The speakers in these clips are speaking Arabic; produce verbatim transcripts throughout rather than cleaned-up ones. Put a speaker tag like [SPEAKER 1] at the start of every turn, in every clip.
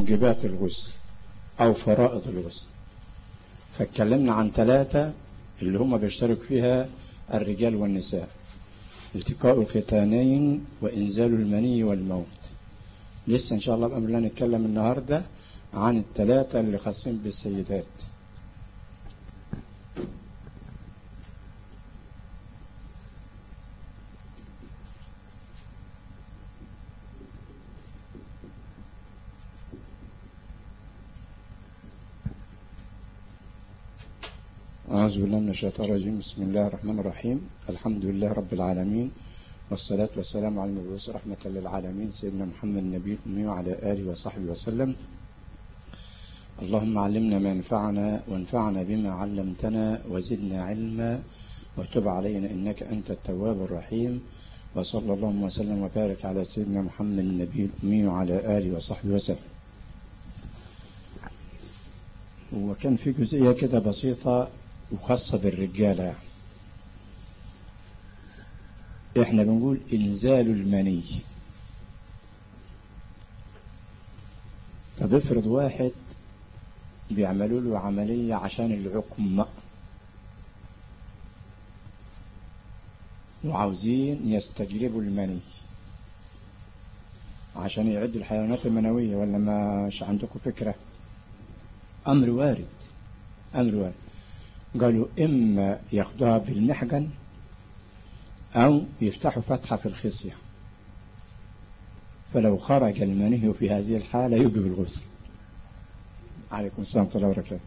[SPEAKER 1] موجبات الغسل أو فرائض الغسل. فاتكلمنا عن ثلاثة اللي هم بيشترك فيها الرجال والنساء: التقاء الختانين وإنزال المني والموت. لسه إن شاء الله بأمر الله نتكلم النهاردة عن الثلاثة اللي خاصين بالسيدات. أعوذ بالله من الشيطان الرجيم. بسم الله الرحمن الرحيم. الحمد لله رب العالمين، والصلاة والسلام على المبعوث رحمة للعالمين سيدنا محمد النبي الأمي وعلى آله وصحبه وسلم. اللهم علمنا ما ينفعنا وانفعنا بما علمتنا وزدنا علما وتب علينا إنك أنت التواب الرحيم. وصلى الله وسلم وبارك على سيدنا محمد النبي الأمي وعلى آله وصحبه وسلم. وكان في جزئية كده بسيطة وخاصة بالرجالة. احنا بنقول إنزال المني. طب افرض واحد بيعملوا له عملية عشان العقم وعاوزين يستجلبوا المني عشان يعدوا الحيوانات المنوية، ولا مش عندكم فكرة؟ أمر وارد، أمر وارد. قالوا إما ياخدوها بالمحجن أو يفتحوا فتحة في الخصية، فلو خرج المني في هذه الحالة يجب الغسل. عليكم السلام ورحمة الله وبركاته.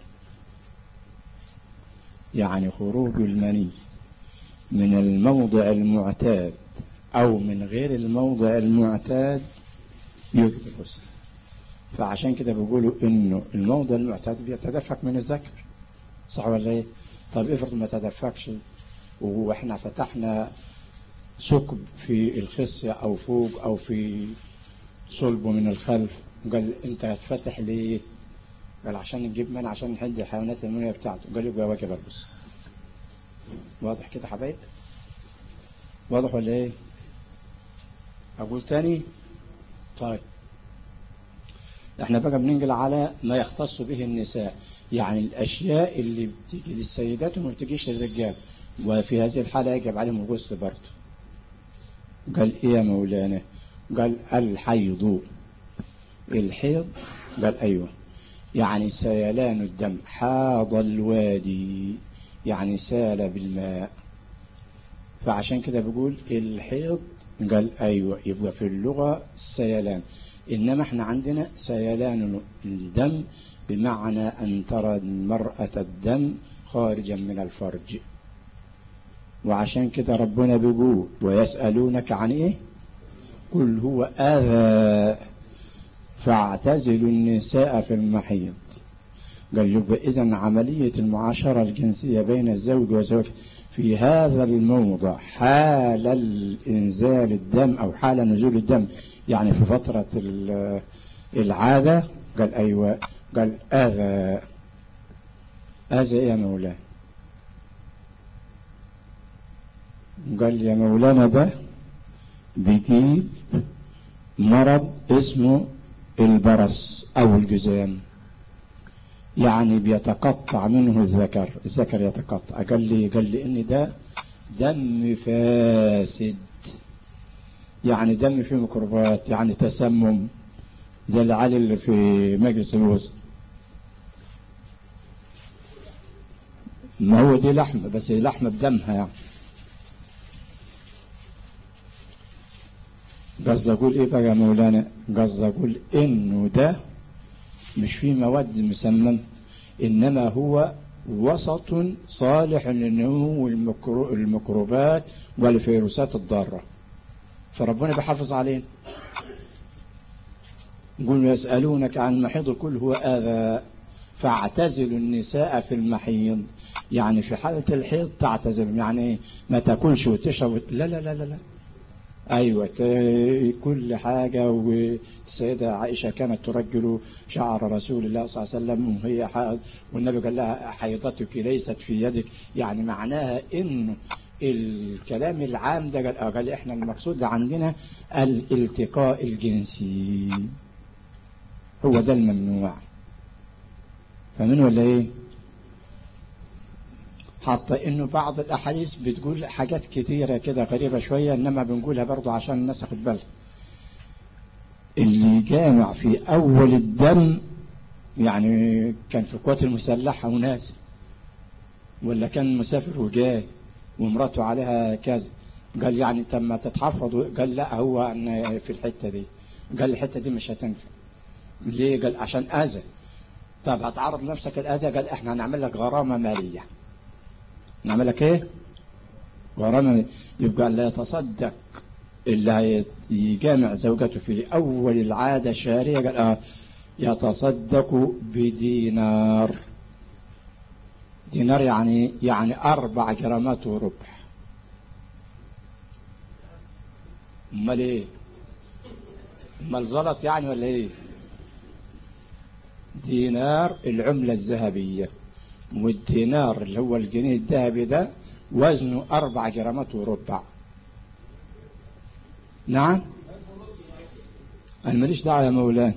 [SPEAKER 1] يعني خروج المني من الموضع المعتاد أو من غير الموضع المعتاد يجب الغسل. فعشان كده بيقولوا إنه الموضع المعتاد بيتدفق من الذكر، صح ولا إيه؟ طب افرض ما تدفقش وإحنا فتحنا ثقب في الخصية أو فوق أو في صلبه من الخلف، قال أنت هتفتح ليه؟ قال عشان نجيب منع عشان نحد الحيوانات المنوية بتاعته. قال يبقى واجب الغسل. واضح كده حبايب؟ واضح ولا إيه؟ أقول تاني؟ طيب احنا بقى بننقل على ما يختص به النساء، يعني الأشياء اللي بتيجي للسيدات وما بتجيش للرجال، وفي هذه الحالة يجب عليهم الغسل برضه. قال إيه يا مولانا؟ قال الحيض. الحيض قال أيوة، يعني سيلان الدم. حاض الوادي يعني سال بالماء، فعشان كده بيقول الحيض. قال أيوة، يبقى في اللغة سيلان، إنما احنا عندنا سيلان الدم بمعنى أن ترى المرأة الدم خارجا من الفرج. وعشان كده ربنا بيقول ويسألونك عن إيه؟ قل هو أذى فاعتزلوا النساء في المحيض. قال يبقى إذن عملية المعاشرة الجنسية بين الزوج وزوجته في هذا الموضع حال الإنزال الدم أو حال نزول الدم، يعني في فترة العادة. قال أيوة، قال أذى. أذى يا مولانا؟ قال يا مولانا ده بيجيب مرض اسمه البرص أو الجذام، يعني بيتقطع منه الذكر، الذكر يتقطع. قال لي قال لي إن ده دم فاسد، يعني دم فيه ميكروبات، يعني تسمم زي العالي اللي في مجلس الوزراء. ما هو دي لحمة، بس لحمة بدمها يعني. قصد أقول إيه بقى يا مولانا؟ قصد أقول إنه ده مش فيه مواد مسمم، إنما هو وسط صالح لنمو الميكروبات والفيروسات الضارة، فربنا بيحافظ علينا. يقول يسألونك عن المحيض قل هو أذى فاعتزلوا النساء في المحيض، يعني في حالة الحيض تعتزل، يعني ما تاكلش وتشرب. لا لا لا لا, لا. أيوة كل حاجة. والسيدة عائشة كانت ترجل شعر رسول الله صلى الله عليه وسلم وهي حائض، والنبي قال لها حيضتك ليست في يدك، يعني معناها إنه الكلام العام ده قال, قال إحنا المقصود عندنا الالتقاء الجنسي، هو ده الممنوع. فمن ولا ايه؟ حتى انه بعض الاحاديث بتقول حاجات كتيرة كده غريبة شوية، انما بنقولها برضو عشان الناس تاخد بالها. اللي جامع في اول الدم، يعني كان في القوات المسلحة وناس، ولا كان مسافر وجاي ومراته عليها كذا، قال يعني تم تتحفظ، قال لا هو أن في الحتة دي، قال الحتة دي مش هتنفع. ليه؟ قال عشان أذى. طب هتعرض نفسك الأذى؟ قال احنا هنعمل لك غرامة مالية. نعمل لك ايه؟ غرامة مالية. يبقى لا يتصدق اللي يجامع زوجته في أول العادة الشهرية، قال اه يتصدق بدينار. دينار يعني يعني أربع جرامات وربع. امال ايه؟ امال زلط يعني ولا ايه؟ دينار العملة الذهبية، والدينار اللي هو الجنيه الذهبي ده وزنه أربع جرامات وربع. نعم؟ أنا ماليش دعوة يا مولانا.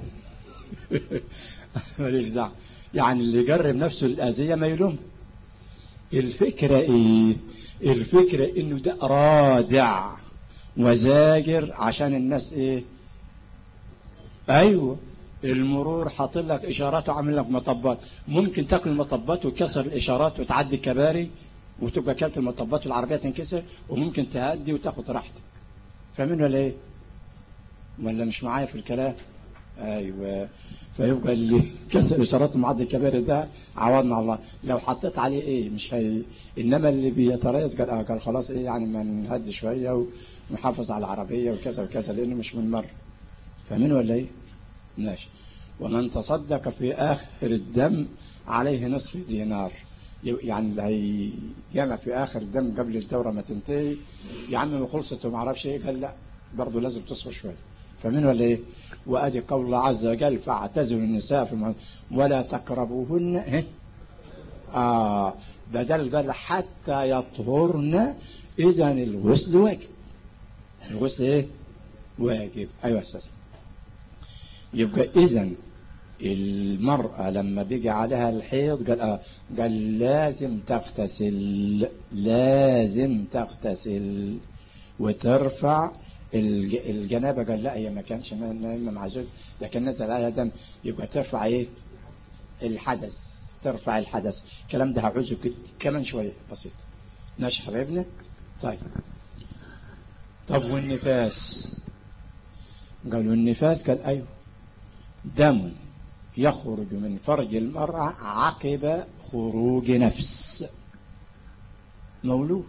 [SPEAKER 1] ماليش دعوة. يعني اللي يجرب نفسه الأذية ما يلوم. الفكرة ايه؟ الفكرة انه ده رادع وزاجر عشان الناس ايه؟ ايوه، المرور حاطط لك اشارات وعامل لك مطبات، ممكن تاكل المطبات وتكسر الاشارات وتعدي الكباري وتبقى كلت المطبات والعربية تنكسر، وممكن تهدي وتاخد راحتك. فاهمين ولا ايه؟ ولا مش معايا في الكلام؟ ايوه. فيبقى اللي كسر اشارات معدي الكباري ده عوضنا الله، لو حطيت عليه ايه مش هي. انما اللي بيتريث قال اه قال خلاص ايه يعني ما نهدي شويه ونحافظ على العربيه وكذا وكذا لانه مش من مره. فاهمين ولا ايه؟ ماشي. ومن تصدق في اخر الدم عليه نصف دينار. يعني اللي هيجمع في اخر الدم قبل الدوره ما تنتهي، يا عم ما خلصت وما اعرفش ايه، قال لا برضه لازم تصبر شويه. فمن ولا ايه؟ وادي قول الله عز وجل فاعتزلوا النساء في المحيض ولا تقربوهن. اه, آه بدل قال حتى يطهرن. اذا الغسل واجب. الغسل ايه؟ واجب. ايوه استاذ. يبقى اذا المرأة لما بيجي عليها الحيض قال آه قال لازم تغتسل، لازم تغتسل وترفع الجنابة. قال لا هي ما كانش نايمة مع زوج، ده كان نزل عليها دم. يبقى ترفع ايه؟ الحدث. ترفع الحدث. الكلام ده هعوزه كمان شوية بسيط. ماشي حبايبنا؟ طيب. طب والنفاس؟ قالوا النفاس قال ايوه دم يخرج من فرج المرأة عقب خروج نفس مولود.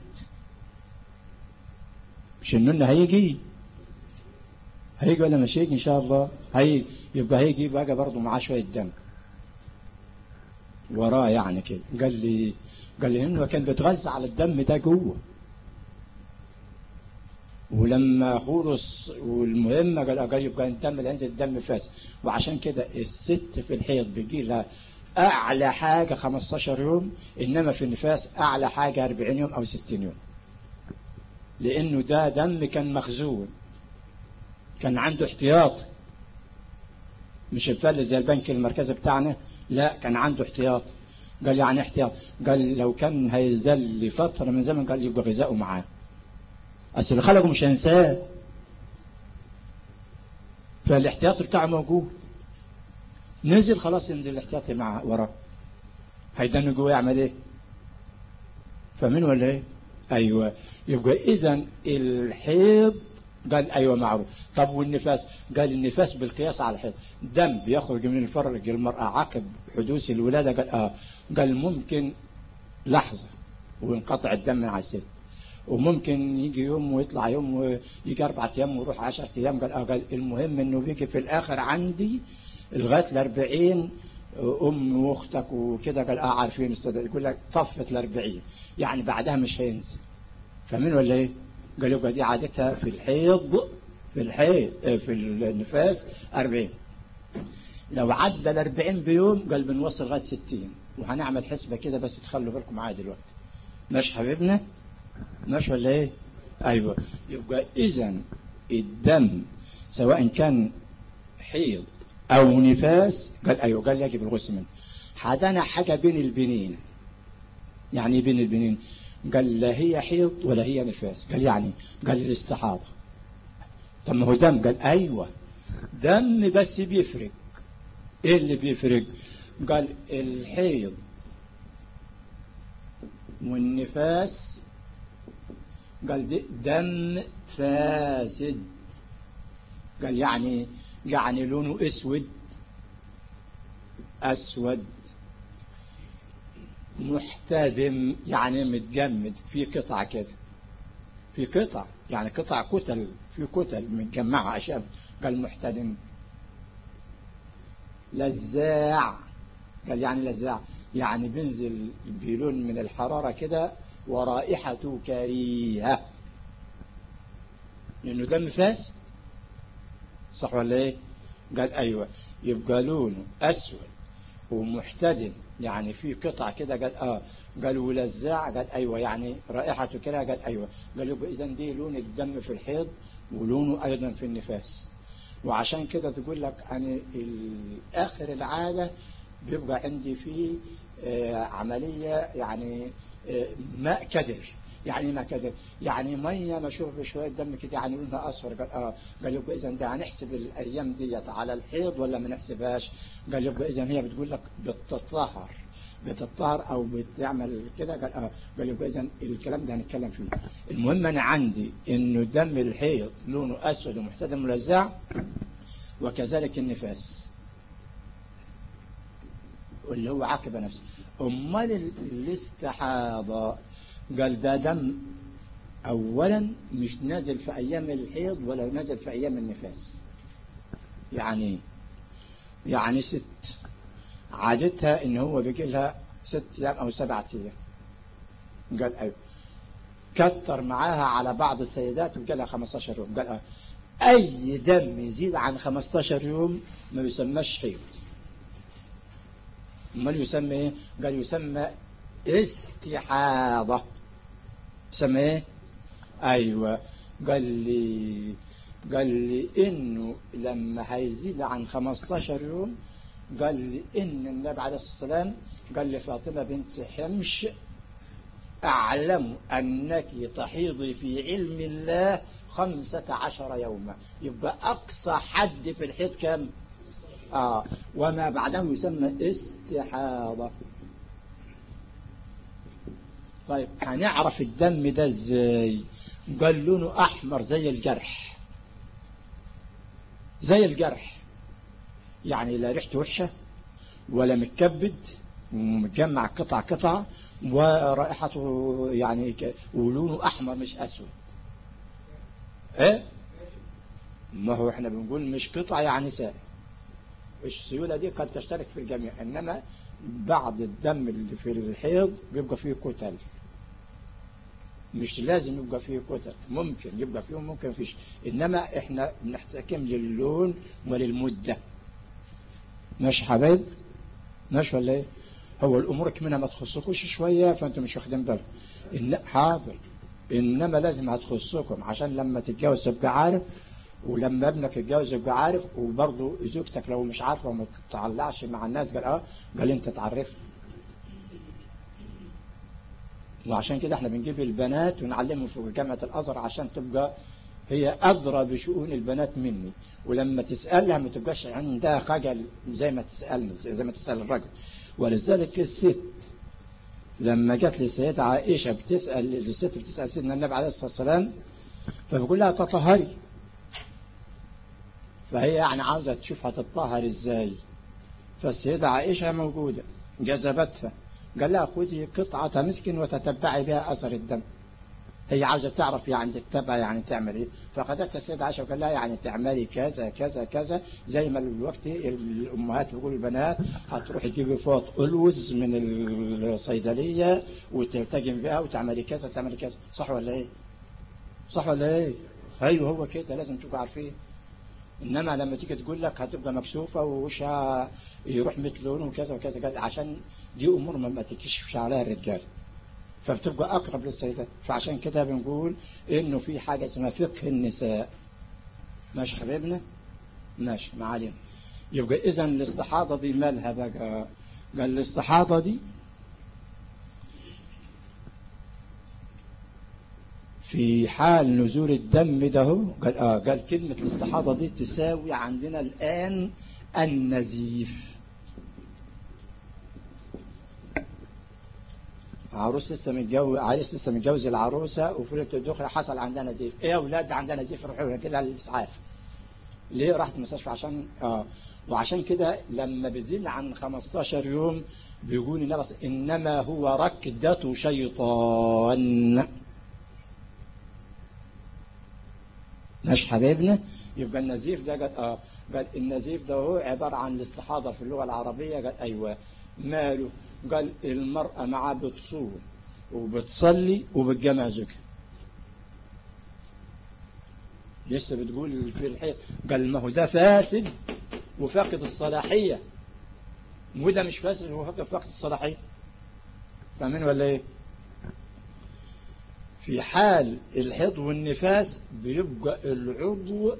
[SPEAKER 1] مش انه هيجي هيجي ولا مش هيجي ان شاء الله؟ هي يبقى هيجي بقى برضه معاه شويه دم وراه يعني كده. قال لي قال لي انه كان بيتغذى على الدم ده جوه، ولما خلص والمهم قال قال يبقى الدم اللي ينزل دم فاسد. وعشان كده الست في الحيض بيجي لها اعلى حاجه خمستاشر يوم، انما في النفاس اعلى حاجه أربعين يوم او ستين يوم، لانه ده دم كان مخزون، كان عنده احتياط، مش الفل زي البنك المركزي بتاعنا، لا كان عنده احتياط. قال يعني احتياط؟ قال لو كان هيزل لفتره من زمن قال يبقى غذاؤه معاه، اصل اللي خلقه مش هينساه، فالاحتياط بتاعه موجود. نزل خلاص ينزل الاحتياطي مع وراه، هيدن جوه يعمل ايه؟ فاهمين ولا ايه؟ ايوه. يبقى اذا الحيض قال ايوه معروف. طب والنفاس؟ قال النفاس بالقياس على الحيض دم بيخرج من الفرج المرأة عقب حدوث الولادة. قال اه قال ممكن لحظة وينقطع الدم من على الست، وممكن يجي يوم ويطلع يوم ويجي أربعة أيام ويروح عشرة أيام. قال اه قال المهم إنه بيجي في الآخر عندي لغاية الأربعين أم وأختك وكده. قال اه عارفين استاذ، يقول لك طفت الأربعين يعني بعدها مش هينزل. فاهمين ولا إيه؟ قال يبقى دي عادتها في الحيض في الحيض في النفاس أربعين. لو عدى الأربعين بيوم قال بنوصل لغاية ستين، وهنعمل حسبة كده بس تخلوا بالكم معايا دلوقتي. ماشي حبيبنا؟ ماشي ولا ايه؟ ايوه. يبقى اذا الدم سواء كان حيض أو نفاس قال أيوه قال يجب الغسل منه. حدنا حاجة بين البنين. يعني بين البنين قال لا هي حيض ولا هي نفاس. قال يعني قال الاستحاضة. طب ما هو دم. قال أيوه دم بس بيفرق. إيه اللي بيفرق؟ قال الحيض والنفاس قال دي دم فاسد. قال يعني يعني لونه اسود اسود محتدم يعني متجمد في قطع كده في قطع يعني قطع كتل في كتل متجمعة أشياء. قال محتدم. لزاع قال يعني لزاع يعني بينزل بلون من الحرارة كده ورائحته كريهة لأنه دم فاسد. صح ولا ايه؟ قال أيوة يبقى لونه أسود ومحتدم يعني في قطع كده. قال آه قال ولزاع. قال أيوة يعني رائحته كده. قال أيوة قال يبقى إذن دي لون الدم في الحيض ولونه أيضا في النفاس. وعشان كده تقول لك أنا آخر العادة بيبقى عندي فيه آه عملية يعني آه ماء كدر. يعني ما كده يعني ميه مشوب بشويه دم كده يعني لونها اصفر. قال اه قال يبقى اذا ده هنحسب الايام ديت على الحيض ولا ما نحسبهاش؟ قال يبقى اذا هي بتقول لك بتطهر بتطهر او بتعمل كده. قال اه قال يبقى اذا الكلام ده هنتكلم فيه. المهم انا عندي انه دم الحيض لونه اسود ومحتدم ملزع وكذلك النفاس واللي هو عقب نفسه. امال الاستحاضه قال ده دم اولا مش نازل في ايام الحيض ولا نازل في ايام النفاس. يعني يعني ست عادتها ان هو بيجي لها ست ايام او سبعة ايام. قال ايوه كتر معاها على بعض السيدات وقال لها خمستاشر يوم. قال اه اي دم يزيد عن خمستاشر يوم ما يسمىش حيض. امال يسمى ايه؟ قال يسمى استحاضة. يسمى ايه؟ ايوه قال لي قال لي انه لما هيزيد عن خمستاشر يوم قال لي ان النبي عليه الصلاه والسلام قال لفاطمه بنت حمش اعلم انك تحيضي في علم الله خمسة عشر يوما. يبقى اقصى حد في الحيض كم؟ اه وما بعده يسمى استحاضه. طيب هنعرف الدم ده ازاي؟ قال لونه احمر زي الجرح زي الجرح يعني لا ريحته وحشه ولا متكبد ومتجمع قطع قطع ورائحته يعني ك... ولونه احمر مش اسود. ايه ما هو احنا بنقول مش قطع يعني سائل. السيوله دي قد تشترك في الجميع انما بعض الدم اللي في الحيض بيبقى فيه كتل. مش لازم يبقى فيه كتل ممكن يبقى فيه ممكن فيش. انما احنا بنحتكم للون وللمده. ماشي حبايب ماشي ولا ايه؟ هو الامور منها ما تخصكوش شويه فانتم مش واخدين بالكم. إن حاضر انما لازم هتخصكم عشان لما تتجوز تبقى عارف ولما ابنك يتجوز يبقى عارف. وبرضه زوجتك لو مش عارفه وما تطلعش مع الناس قال اه قال انت تعرف. وعشان كده احنا بنجيب البنات ونعلمهم في جامعة الازهر عشان تبقى هي ادرى بشؤون البنات مني. ولما تسالها ما تبقاش عندها خجل زي ما تسالني زي ما تسال الرجل. ولذلك الست لما جت للسيدة عائشة بتسال الست بتسال سيدنا النبي عليه الصلاه والسلام فبقول لها تطهري. فهي يعني عاوزه تشوف هتطهر ازاي. فالسيدة عائشة موجودة جذبتها قال لها خذي قطعة مسك وتتبعي بها أثر الدم. هي عاوزة تعرف يعني تتبع يعني تعمل ايه. فقدتها السيدة عائشة وقال لها يعني تعملي كذا كذا كذا زي ما الوقت الأمهات بيقولوا البنات هتروحي تجيبي فوط ألوز من الصيدلية وتلتجم بها وتعملي كذا وتعملي كذا. صح ولا ايه؟ صح ولا ايه؟ ايوه هو كده لازم تبقى عارفين. انما لما تيجي تقول لك هتبقى مكسوفه ووشها يروح مثل لونه وكذا وكذا عشان دي امور ما تكشفش عليها الرجال فبتبقى اقرب للسيدات. فعشان كده بنقول انه في حاجه اسمها فقه النساء. ماشي حبيبنا ماشي معالم. يبقى إذن الاستحاضة دي مالها بقى؟ قال الاستحاضة دي في حال نزول الدم ده قال, آه قال كلمة الاستحاضة دي تساوي عندنا الآن النزيف. عروس لسه متجوز، عريس لسه متجوز العروسة وفي ليلة الدخلة حصل عندنا نزيف. ايه يا اولاد عندنا نزيف، روحوا كده الاسعاف. ليه؟ راحت المستشفى عشان اه وعشان كده لما بيزيد عن خمستاشر يوم بيقول النبي انما هو ركضة شيطان. ماشي حبيبنا. يبقى النزيف ده قال اه قال النزيف ده هو عبارة عن الاستحاضة في اللغة العربية. قال ايوه ماله؟ قال المرأة معاه بتصوم وبتصلي وبتجمع زوجها، لسه بتقول في الحيض. قال ما هو ده فاسد وفاقد الصلاحية، وده مش فاسد وفاقد الصلاحية. فاهمين ولا ايه؟ في حال الحيض والنفاس بيبقى العضو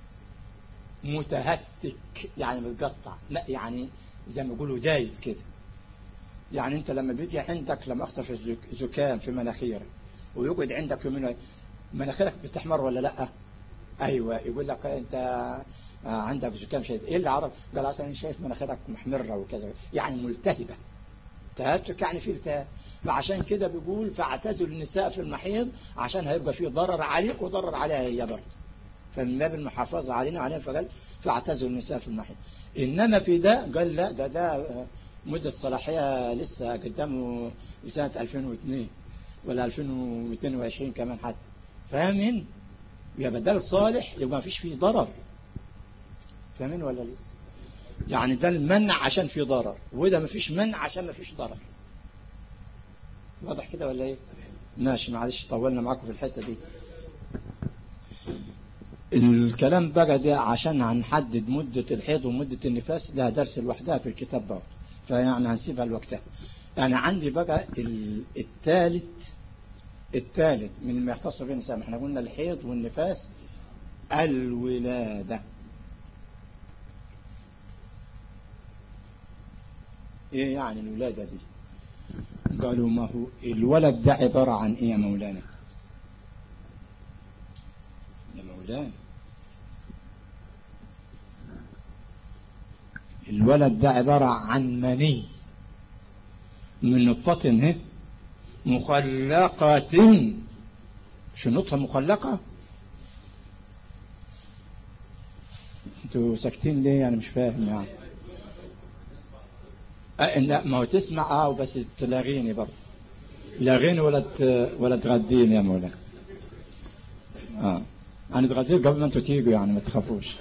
[SPEAKER 1] متهتك، يعني متقطع، لا يعني زي ما يقولوا دايب كده. يعني انت لما بيجي عندك لما اخسر في زكام في مناخيرك ويقعد عندك يومين، مناخيرك بتحمر ولا لا؟ ايوه. يقول لك انت عندك زكام شديد، ايه اللي عرف؟ قال اصلا انا شايف مناخيرك محمره وكذا، يعني ملتهبه. تهتك يعني في التهاب. فعشان كده بيقول فاعتزل النساء في المحيض عشان هيبقى فيه ضرر عليك وضرر عليها هي برضه، فمن باب المحافظه علينا عليها. فقال فاعتزل النساء في المحيض. انما في ده قال لا، ده ده مدة الصلاحية لسه قدامه لسنة ألفين واثنين ولا ألفين ومئتين وعشرين كمان حتى. فاهمين؟ يا بدل صالح يبقى ما فيش فيه ضرر. فاهمين ولا لسه؟ يعني ده المنع عشان فيه ضرر، وده ما فيش منع عشان ما فيش ضرر. واضح كده ولا ايه؟ ماشي. معلش طولنا معاكم في الحتة دي. الكلام بقى ده عشان هنحدد مدة الحيض ومدة النفاس لها درس لوحدها في الكتاب بقى، فيعني هنسيبها لوقتها. يعني عندي بقى الثالث الثالث من ما يختص به النساء. احنا قلنا الحيض والنفاس، الولادة. ايه يعني الولادة دي؟ قالوا ما هو الولد ده عبارة عن ايه يا مولانا؟ يا مولانا الولد ده عبارة عن مني من نطفة مخلقة. شو نطفة مخلقة؟ انتوا ساكتين ليه؟ يعني مش فاهم يعني. أه لا ما هو تسمع اه وبس تلاغيني برضه. لاغيني ولا ولا تغديني يا مولانا. اه انا اتغديت قبل ما انتوا تيجوا، يعني ما تخافوش.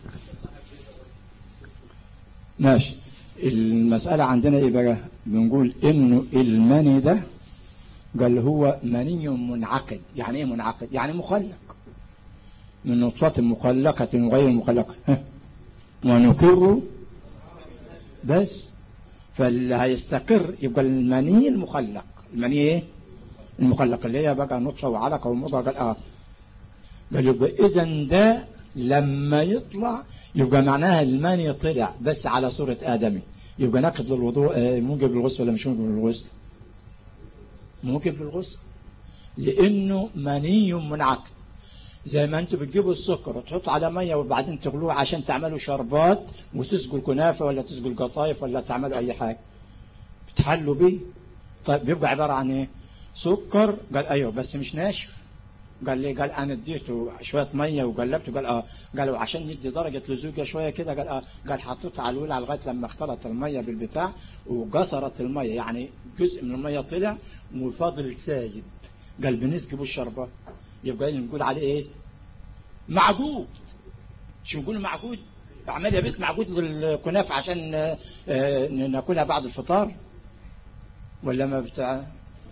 [SPEAKER 1] ماشي. المسألة عندنا ايه بقى؟ بنقول انه المني ده قال هو مني منعقد. يعني ايه منعقد؟ يعني مخلق من نطفة مخلقة وغير مخلقة ونقر بس. فاللي هيستقر يبقى المني المخلق. المني ايه؟ المخلق اللي هي بقى نطفة وعلقة ومضغة. قال اه قال يبقى اذا ده لما يطلع يبقى معناها المني طلع بس على صورة آدمي، يبقى ناقض للوضوء. موجب للغسل ولا مش موجب للغسل؟ موجب للغسل، لانه مني منعقد. زي ما انتوا بتجيبوا السكر وتحطوا على ميه وبعدين تغلوه عشان تعملوا شربات وتسقوا كنافه ولا تسقوا قطايف ولا تعملوا اي حاجه بتحلوا بيه. طيب بيبقى عباره عن ايه؟ سكر. قال ايوه بس مش ناشف. قال ليه؟ قال انا اديته شويه ميه وقلبته. قال اه قالوا عشان يدي درجه لزوجه شويه كده. قال اه قال حطيته على الولع لغايه لما اختلط الميه بالبتاع وقصرت الميه، يعني جزء من الميه طلع وفاضل سايب. قال بنسقي الشربات. يبقى نقول عليه ايه؟ معجود. شو نقول معجود؟ اعمل يا بيت معجود للكنافه عشان ناكلها بعد الفطار ولا ما بتاع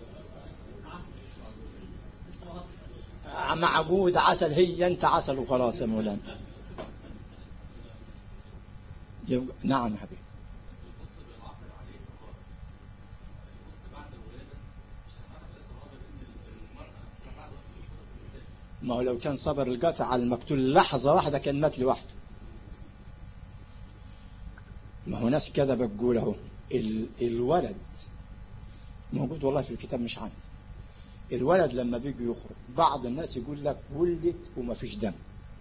[SPEAKER 1] معجود عسل. هي انت عسل وخلاص يا مولانا. نعم يا حبيبي. ما هو لو كان صبر القطع على المقتول لحظة واحدة كان مات لوحده. اهو ناس كده بتقول اهو ال... الولد موجود والله في الكتاب مش عندي. الولد لما بيجي يخرج بعض الناس يقول لك ولدت وما فيش دم،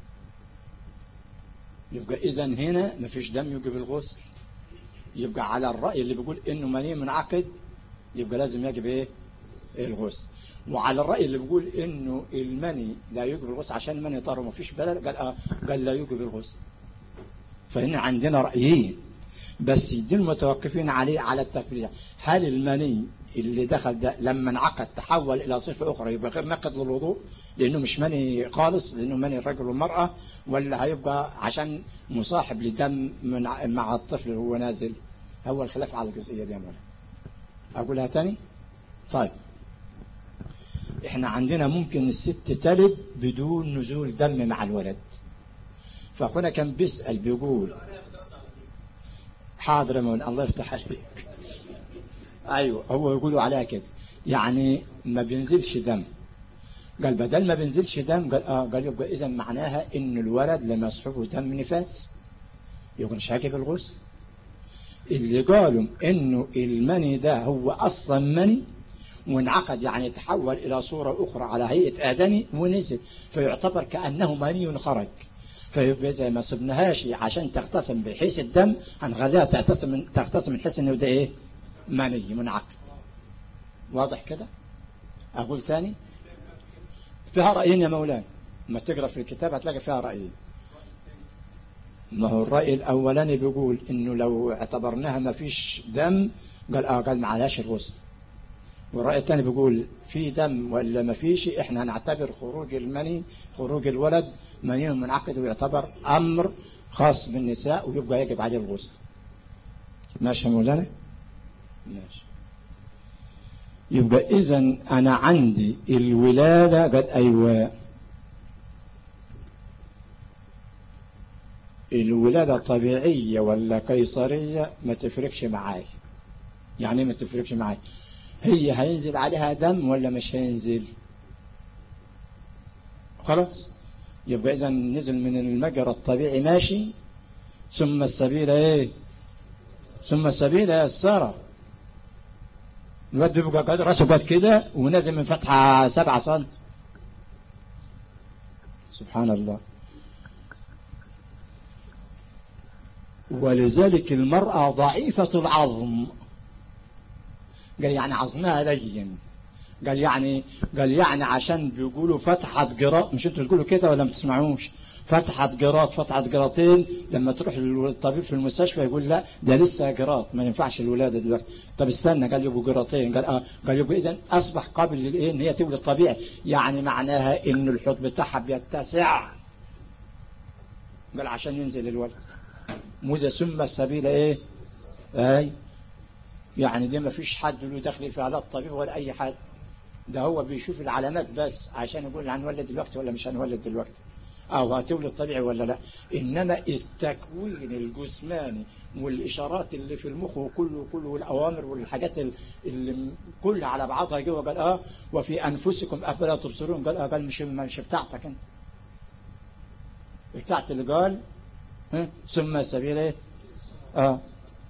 [SPEAKER 1] يبقى اذا هنا ما فيش دم يجب الغسل. يبقى على الرأي اللي بيقول انه مني منعقد يبقى لازم يجب ايه الغسل. وعلى الرأي اللي بيقول انه المني لا يجب الغسل عشان المني طار وما فيش بلد قال اه قال لا يجب الغسل. فهنا عندنا رأيين بس دول متوقفين عليه على التفريع. هل المني اللي دخل ده لما انعقد تحول الى صفة اخرى يبقى غير ناقض للوضوء لانه مش مني خالص لانه مني الرجل والمرأة، ولا هيبقى عشان مصاحب لدم من مع الطفل وهو نازل؟ هو الخلاف على الجزئية دي يا مولانا. اقولها تاني. طيب احنا عندنا ممكن الست تلد بدون نزول دم مع الولد. فاخونا كان بيسأل بيقول حاضر يا مولانا الله يفتح عليك. ايوه هو يقولوا عليها كده يعني ما بينزلش دم. قال بدل ما بينزلش دم قال اه قال يبقى اذا معناها ان الولد لما يصحبه دم نفاس يبقى مش هاجب الغسل. اللي قالوا انه المني ده هو اصلا مني وانعقد يعني تحول الى صورة اخرى على هيئة ادمي ونزل فيعتبر كأنه مني خرج، فيبقى زي ما صبناهاش عشان تغتسم بحيث الدم هنخليها تغتسم تغتسم من حيث انه ده ايه مني منعقد. واضح كده؟ اقول ثاني فيها رأيين يا مولانا، ما تقرأ في الكتاب هتلاقي فيها رأيين. ما هو الرأي الأولاني بيقول إنه لو اعتبرناها ما فيش دم قال آه قال ما عليهاش الغسل. والرأي الثاني بيقول في دم ولا ما فيش إحنا هنعتبر خروج المني خروج الولد مني منعقد ويعتبر أمر خاص بالنساء ويبقى يجب عليه الغسل. ماشي يا مولانا؟ ماشي. يبقى إذن أنا عندي الولادة قد أيوة الولادة طبيعية ولا قيصرية ما تفرقش معاي. يعني ما تفرقش معاي هي هينزل عليها دم ولا مش هينزل؟ خلاص يبقى إذا نزل من المجرى الطبيعي ماشي ثم السبيل ايه ثم السبيل يساره. الواد بيبقى قد راسه قد كده ونازل من فتحة سبعة سنت. سبحان الله. ولذلك المرأة ضعيفة العظم قال يعني عظمها لين قال يعني قال يعني عشان بيقولوا فتحة جراط مش انتوا تقولوا كده ولا ما تسمعوش فتحة جراط فتحة جراطين لما تروح للطبيب في المستشفى يقول لا ده لسه جراط ما ينفعش الولادة دلوقتي. طب استنى قال يبقوا جراطين قال اه قال يبقوا اذا اصبح قابل للايه ان هي تولد طبيعي يعني معناها ان الحوض بتاعها بيتسع قال عشان ينزل الولد مدة ثم السبيل ايه اي يعني دي ما فيش حد له دخل في علاج الطبيب ولا اي حد ده هو بيشوف العلامات بس عشان يقول هنولد دلوقتي ولا مش هنولد دلوقتي او هتولد طبيعي ولا لا. انما التكوين الجسماني والاشارات اللي في المخ وكله كله والاوامر والحاجات اللي كلها على بعضها جوه قال اه وفي انفسكم افلا تبصرون قال اه قال مش مش بتاعتك انت بتاعت اللي قال ثم سبيل ايه اه.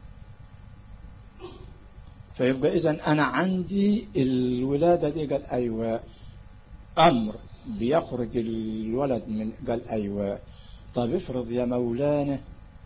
[SPEAKER 1] فيبقى اذا انا عندي الولادة دي قال ايوه امر بيخرج الولد من قال ايوه. طب افرض يا مولانا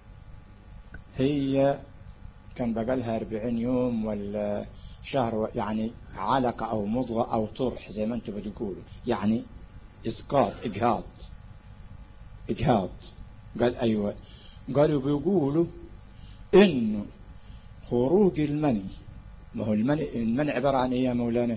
[SPEAKER 1] هي كان بقالها أربعين يوم ولا شهر يعني علقة او مضغة او طرح زي ما انتم بتقولوا يعني اسقاط اجهاض اجهاض قال ايوه. قالوا بيقولوا انه خروج المني ما هو المني المني عبارة عن ايه يا مولانا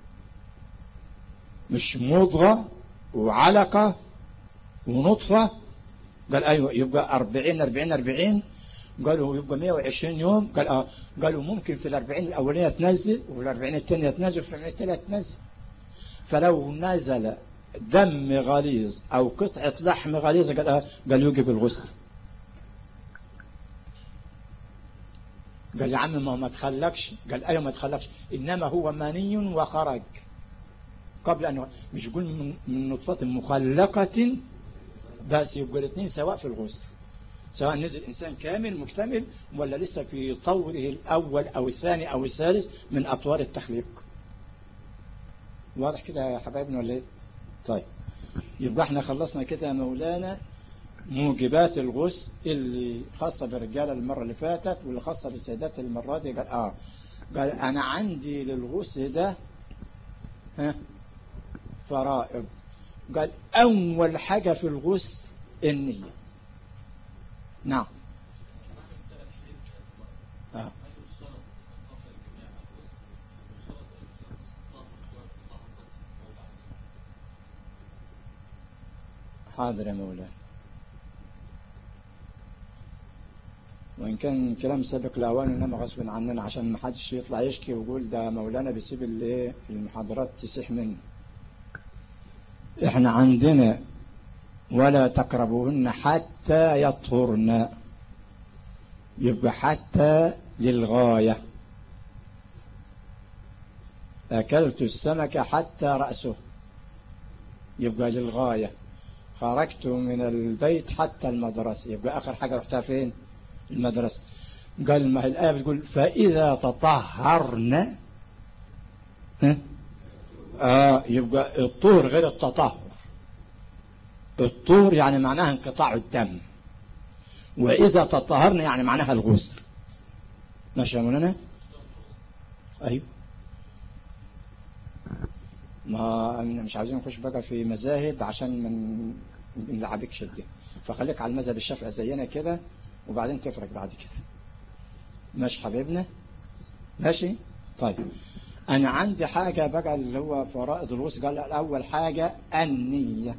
[SPEAKER 1] مش مضغة وعلقة ونطفة قال ايوه يبقى أربعين أربعين أربعين قالوا يبقى مئة وعشرين يوم قال اه قالوا ممكن في الأربعين الأولانية تنزل وفي الأربعين الثانية تنزل وفي الأربعين الثالثة تنزل. فلو نزل دم غليظ أو قطعة لحم غليظة قال اه قال يجب الغسل. قال يا عم ما ما تخلكش قال ايوه ما تخلكش انما هو مني وخرج قبل ان مش يقول من, من نطفة مخلقة بس يبقى الاثنين سواء في الغسل. سواء نزل إنسان كامل مكتمل ولا لسه في طوره الأول أو الثاني أو الثالث من أطوار التخليق. واضح كده يا حبايبنا ولا ايه؟ طيب يبقى احنا خلصنا كده يا مولانا موجبات الغسل اللي خاصة بالرجالة المرة اللي فاتت واللي خاصة بالسيدات المرة دي. قال اه قال انا عندي للغسل ده ها فرائض. قال اول حاجة في الغسل النية. نعم آه. حاضر يا مولانا. وإن كان كلام سابق لأوان إنما غصب عننا عشان ما حدش يطلع يشكي ويقول ده مولانا بيسيب الايه المحاضرات تسيح منه. إحنا عندنا ولا تقربوهن حتى يطهرن، يبقى حتى للغاية. أكلت السمك حتى رأسه، يبقى للغاية. خرجت من البيت حتى المدرسة، يبقى آخر حاجة رحتها فين؟ المدرسة. قال ما هي الآية بتقول فإذا تطهرن ها؟ آه يبقى الطهر غير التطهر. الطهر يعني معناها انقطاع الدم، وإذا تطهرن يعني معناها الغسل. ماشي يا مولانا؟ أيوه. ما مش عايزين نخش بقى في مذاهب عشان من نلعبكش الدين، فخليك على المذهب الشافعي زينا كده وبعدين تفرق بعد كده. ماشي حبيبنا؟ ماشي. طيب انا عندي حاجة بقى اللي هو فرائض الغسل. قال اول حاجة النية.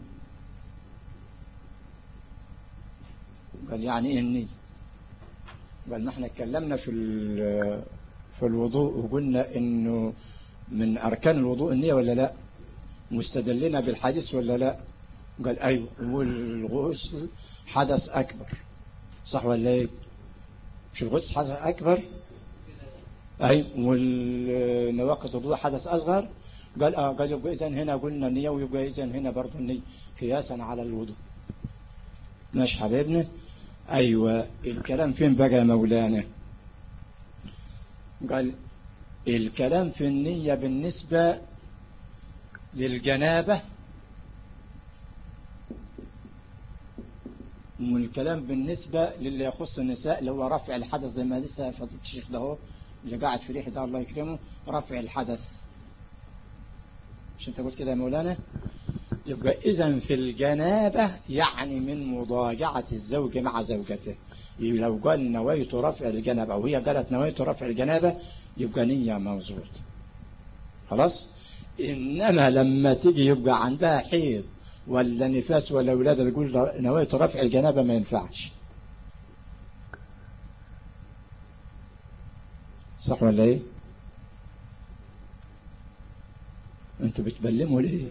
[SPEAKER 1] قال يعني ايه النية؟ قال ما احنا اتكلمنا في في الوضوء وقلنا انه من اركان الوضوء النية ولا لا؟ مستدلنا بالحديث ولا لا؟ قال ايوه. والغسل حدث اكبر صح ولا ايه؟ مش الغسل حدث اكبر؟ ايوه. والنواقض الوضوء حدث اصغر. قال اه قال يبقى اذا هنا قلنا النية ويبقى اذا هنا برضه النية قياسا على الوضوء. ماشي حبيبنا؟ ايوه. الكلام فين بقى يا مولانا؟ قال الكلام في النية بالنسبة للجنابة، والكلام بالنسبة للي يخص النساء اللي هو رفع الحدث زي ما لسه فضيلة الشيخ ده هو اللي قاعد في ريحه ده الله يكرمه، رفع الحدث. مش انت قلت كده يا مولانا؟ يبقى إذن في الجنابة يعني من مضاجعة الزوج مع زوجته. لو قال نويت رفع الجنابة وهي قالت نويت رفع الجنابة يبقى نية مظبوط خلاص. إنما لما تيجي يبقى عندها حيض ولا نفاس ولا ولادة تقول نويت رفع الجنابة ما ينفعش. صح ولا ايه؟ انتوا بتبلموا ليه؟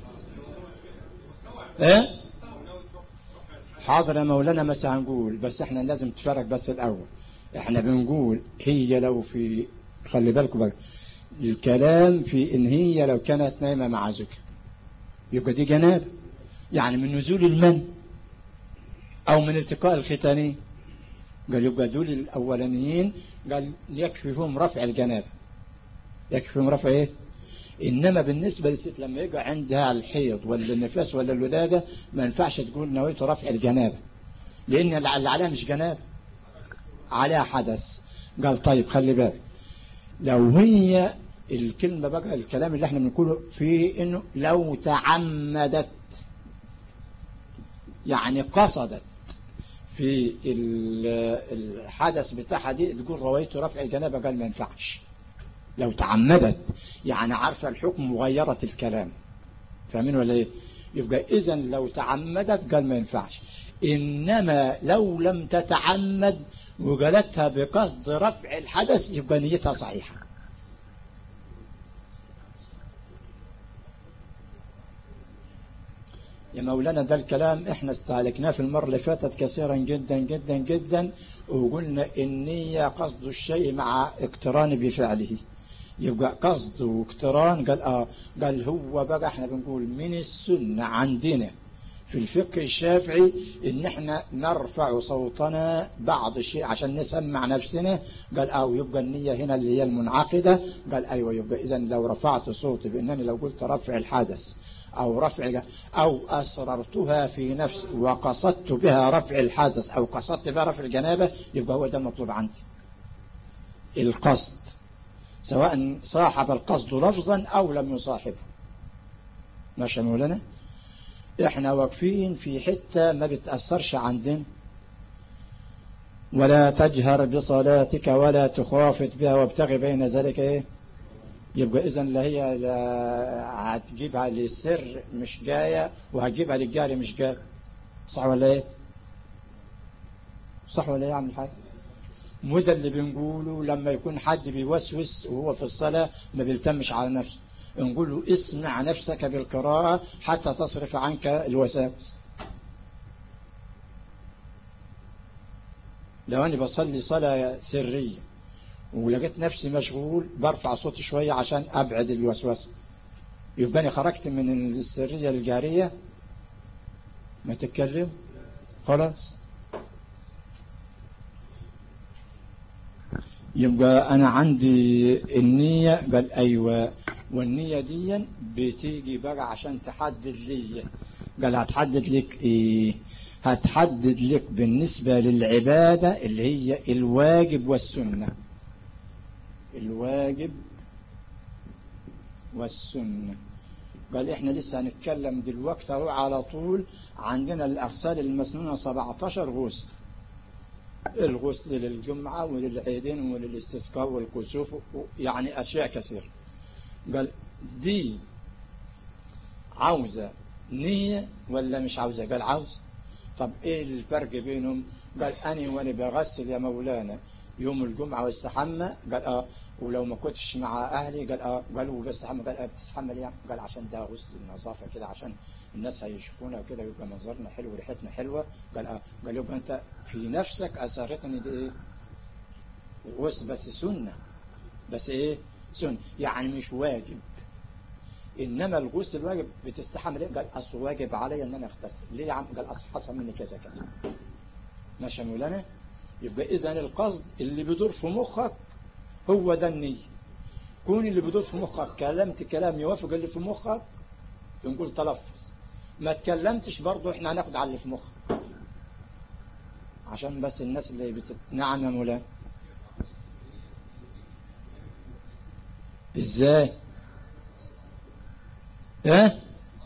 [SPEAKER 1] ايه؟ حاضر يا مولانا. بس هنقول بس احنا لازم تفرق بس الاول. احنا بنقول هي لو في، خلي بالكم بقى الكلام في ان هي لو كانت نايمة مع زوجها يبقى دي جنابة، يعني من نزول المن او من التقاء الختانين. قال يبقى دول الاولانيين قال يكفي فيهم رفع الجنابة، يكفي فيهم رفع ايه؟ انما بالنسبة للست لما يجي عندها الحيض ولا النفاس ولا الولادة ما ينفعش تقول نويت رفع الجنابة، لان اللي عليها مش جنابة، عليها حدث. قال طيب خلي بالك لو هي الكلمة بقى الكلام اللي احنا بنقوله فيه انه لو تعمدت يعني قصدت في الحدث بتاعها دي تقول رويت رفع الجنابة، قال ما ينفعش. لو تعمدت يعني عارفة الحكم وغيرت الكلام، فاهمين ولا ايه؟ يبقى اذا لو تعمدت قال ما ينفعش. انما لو لم تتعمد وقالتها بقصد رفع الحدث يبقى نيتها صحيحة. يا مولانا ده الكلام احنا استهلكناه في المرة اللي فاتت كثيرا جدا جدا جدا، وقلنا النية قصد الشيء مع اقتران بفعله. يبقى قصد واقتران. قال اه قال هو بقى احنا بنقول من السنة عندنا في الفقه الشافعي ان احنا نرفع صوتنا بعض الشيء عشان نسمع نفسنا. قال او يبقى النية هنا اللي هي المنعقدة. قال ايوه يبقى اذا لو رفعت صوتي بانني لو قلت رفع الحدث او رفع او اسررتها في نفسي وقصدت بها رفع الحدث او قصدت بها رفع الجنابة يبقى هو ده المطلوب عندي. القصد سواء صاحب القصد لفظا او لم يصاحبه. ماشي يا مولانا. احنا واقفين في حتة ما بتأثرش عندنا. ولا تجهر بصلاتك ولا تخافت بها وابتغي بين ذلك ايه. يبقى اذا لا هي لا هتجيبها للسر مش جاية وهتجيبها للجاري مش جاية. صح ولا ايه؟ صح ولا ايه يا عم الحاج؟ وده اللي بنقوله لما يكون حد بيوسوس وهو في الصلاة ما بيلتمش على نفسه. نقول له اسمع نفسك بالقراءة حتى تصرف عنك الوساوس. لو أنا بصلي صلاة سرية ولقيت نفسي مشغول برفع صوتي شوية عشان أبعد الوسوسة يبقى أنا خرجت من السرية الجارية. ما تتكلم خلاص. يبقى أنا عندي النية. قال أيوة والنية دي بتيجي بقى عشان تحدد لي. قال هتحدد لك إيه؟ هتحدد لك بالنسبة للعبادة اللي هي الواجب والسنة. الواجب والسنة. قال إحنا لسه هنتكلم دلوقتي اهو على طول. عندنا الأغسال المسنونة سبعتاشر غسل. الغسل للجمعة وللعيدين وللاستسقاء والكسوف يعني أشياء كثيرة. قال دي عاوزة نية ولا مش عاوزة؟ قال عاوزة. طب ايه الفرق بينهم؟ قال أنا وانا بغسل يا مولانا يوم الجمعة واستحمى. قال اه ولو ما كنتش مع أهلي. قال اه قالوا بستحمى. قال اه بتستحمى ليه؟ قال عشان ده غسل النظافة كده عشان الناس هيشوفونا وكده يبقى منظرنا حلو وريحتنا حلوة. قال اه قال يبقى انت في نفسك أثرتني دي ايه غسل بس سنة. بس ايه سنة يعني مش واجب. انما الغسل الواجب بتستحمل ايه؟ قال اصل واجب علي ان انا اغتسل. ليه يا عم؟ قال اصل حصل مني كذا كذا. ماشي يا مولانا. يبقى اذا القصد اللي بيدور في مخك هو ده النية. كون اللي بيدور في مخك كلمت كلام يوافق اللي في مخك بنقول تلفظ. ما تكلمتش برضه احنا هناخد على اللي في مخك عشان بس الناس اللي بتت... نعم يا مولانا. ازاي؟ ايه؟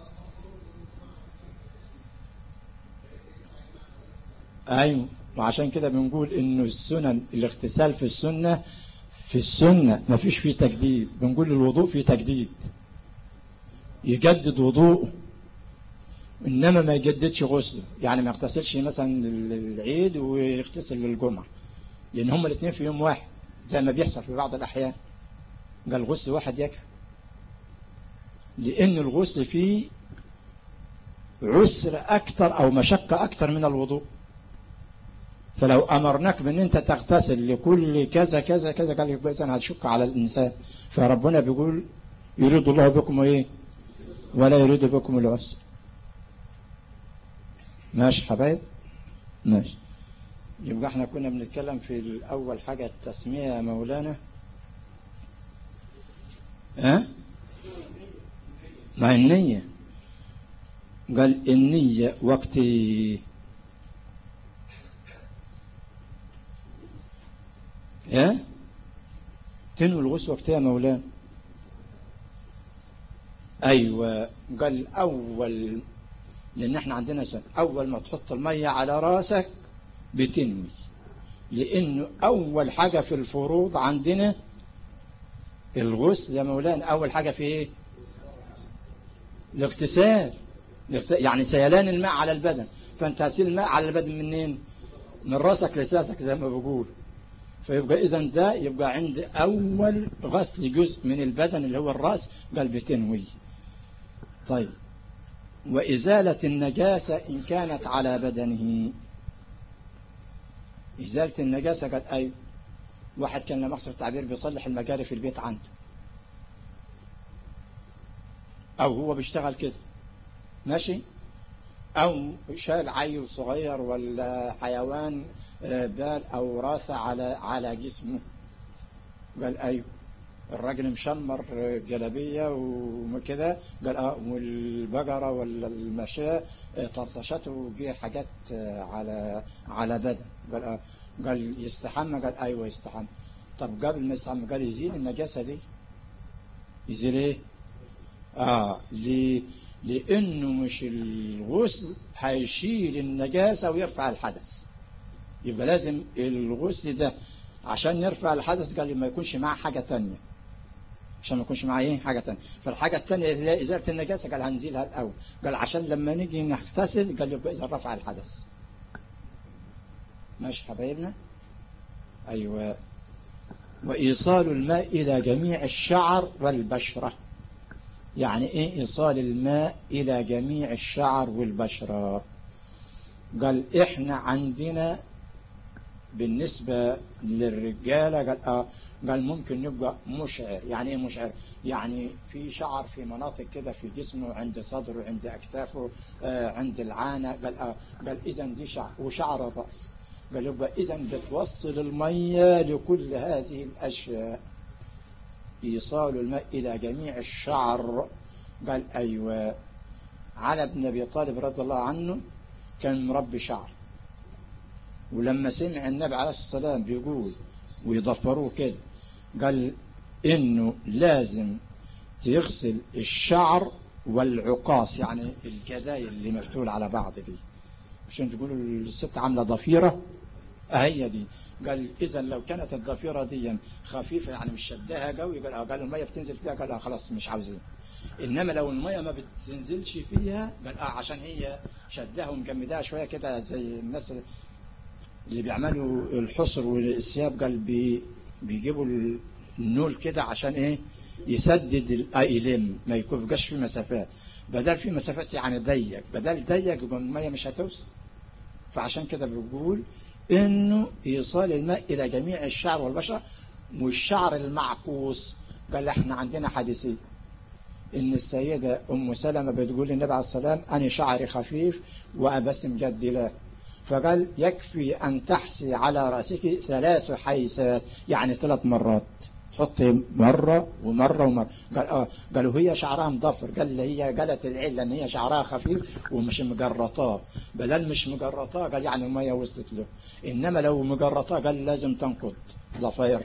[SPEAKER 1] ايوه وعشان كده بنقول انه السنن الاغتسال في السنة في السنة ما فيش فيه تجديد. بنقول الوضوء فيه تجديد يجدد وضوءه انما ما يجددش غسله. يعني ما يغتسلش مثلا للعيد ويغتسل للجمعة لان هما الاثنين في يوم واحد زي ما بيحصل في بعض الاحيان. قال غسل واحد يكفي لان الغسل فيه عسر اكتر او مشقة اكتر من الوضوء. فلو امرناك بان انت تغتسل لكل كذا كذا كذا قال يبقى اذا هتشق على الانسان. فربنا بيقول يريد الله بكم ايه ولا يريد بكم العسر. ماشي حبايب ماشي. يبقى احنا كنا بنتكلم في الاول حاجة التسمية يا مولانا. ها أه؟ مع النية. قال النية وقت ها تنوي الغسل وقتها يا مولانا. ايوه قال اول لان احنا عندنا سنة اول ما تحط المية على راسك بتنوي. لانه اول حاجة في الفروض عندنا الغسل يا مولانا. اول حاجة في ايه؟ الاغتسال. يعني سيلان الماء على البدن. فانت هسيل الماء على البدن منين؟ من راسك لساسك زي ما بقول. فيبقى إذا ده يبقى عند أول غسل جزء من البدن اللي هو الرأس قال بتنوي. طيب وإزالة النجاسة إن كانت على بدنه. إزالة النجاسة قال أي واحد كان لما أحسن التعبير بيصلح المجاري في البيت عنده أو هو بيشتغل كده ماشي أو شال عيل صغير ولا حيوان بال أو راث على على جسمه. قال أيوه. الراجل مشمر جلبية وكده، قال اه والبقرة ولا المشاة طرطشته وجي حاجات على على بدن. قال اه. قال يستحمى؟ قال ايوه يستحمى. طب قبل ما يستحمى قال يزيل النجاسة دي. يزيل ايه؟ اه ليه؟ لانه مش الغسل هيشيل النجاسة ويرفع الحدث، يبقى لازم الغسل ده عشان يرفع الحدث قال ما يكونش معاه حاجة تانية، عشان ما يكونش معاه ايه حاجة تانية. فالحاجة التانية اللي هي إزالة النجاسة قال هنزيلها الأول. قال عشان لما نيجي نغتسل قال يبقى إذا رفع الحدث. ماشي حبايبنا؟ أيوة. وإيصال الماء إلى جميع الشعر والبشرة. يعني إيه إيصال الماء إلى جميع الشعر والبشرة؟ قال إحنا عندنا بالنسبة للرجالة قال آه قال ممكن يبقى مشعر. يعني ايه مشعر؟ يعني في شعر في مناطق كده في جسمه، عند صدره، عند اكتافه، آه عند العانة. قال آه قال اذا دي شعر. وشعر الرأس قال يبقى اذا بتوصل المية لكل هذه الاشياء. ايصال الماء الى جميع الشعر. قال ايوه. علي بن ابي طالب رضي الله عنه كان مربي شعر، ولما سمع النبي عليه الصلاة والسلام بيقول ويضفروه كده قال إنه لازم تغسل الشعر والعقاص، يعني الجدايل اللي مفتول على بعض دي، عشان تقولوا الست عاملة ضفيرة هي دي. قال إذا لو كانت الضفيرة دي خفيفة يعني مش شدها قوي قال قال المية بتنزل فيها قال خلاص مش عاوزين. إنما لو المية ما بتنزلش فيها قال آه عشان هي شدها ومجمدها شوية كده زي الناس اللي بيعملوا الحصر والثياب، قال بي بيجيبوا النول كده عشان ايه يسدد الايلم ما يكونش في مسافات، بدل في مسافات يعني ضيق، بدل ضيق يبقى الميه مش هتوصل. فعشان كده بيقول انه ايصال الماء الى جميع الشعر والبشره. والشعر المعكوس قال احنا عندنا حديثين ان السيده ام سلمة بتقول للنبي عليه السلام انا شعري خفيف وابسم جدي لا، فقال يكفي أن تحسي على رأسك ثلاث حيسات، يعني ثلاث مرات تحطي مرة ومرة ومرة. قال آه قالوا هي شعرها مضفر. قال هي قالت العلة أن هي شعرها خفيف ومش مجرطاه، بدل مش مجرطاه قال يعني المية وصلت له، إنما لو مجرطاه قال لازم تنقض ضفير.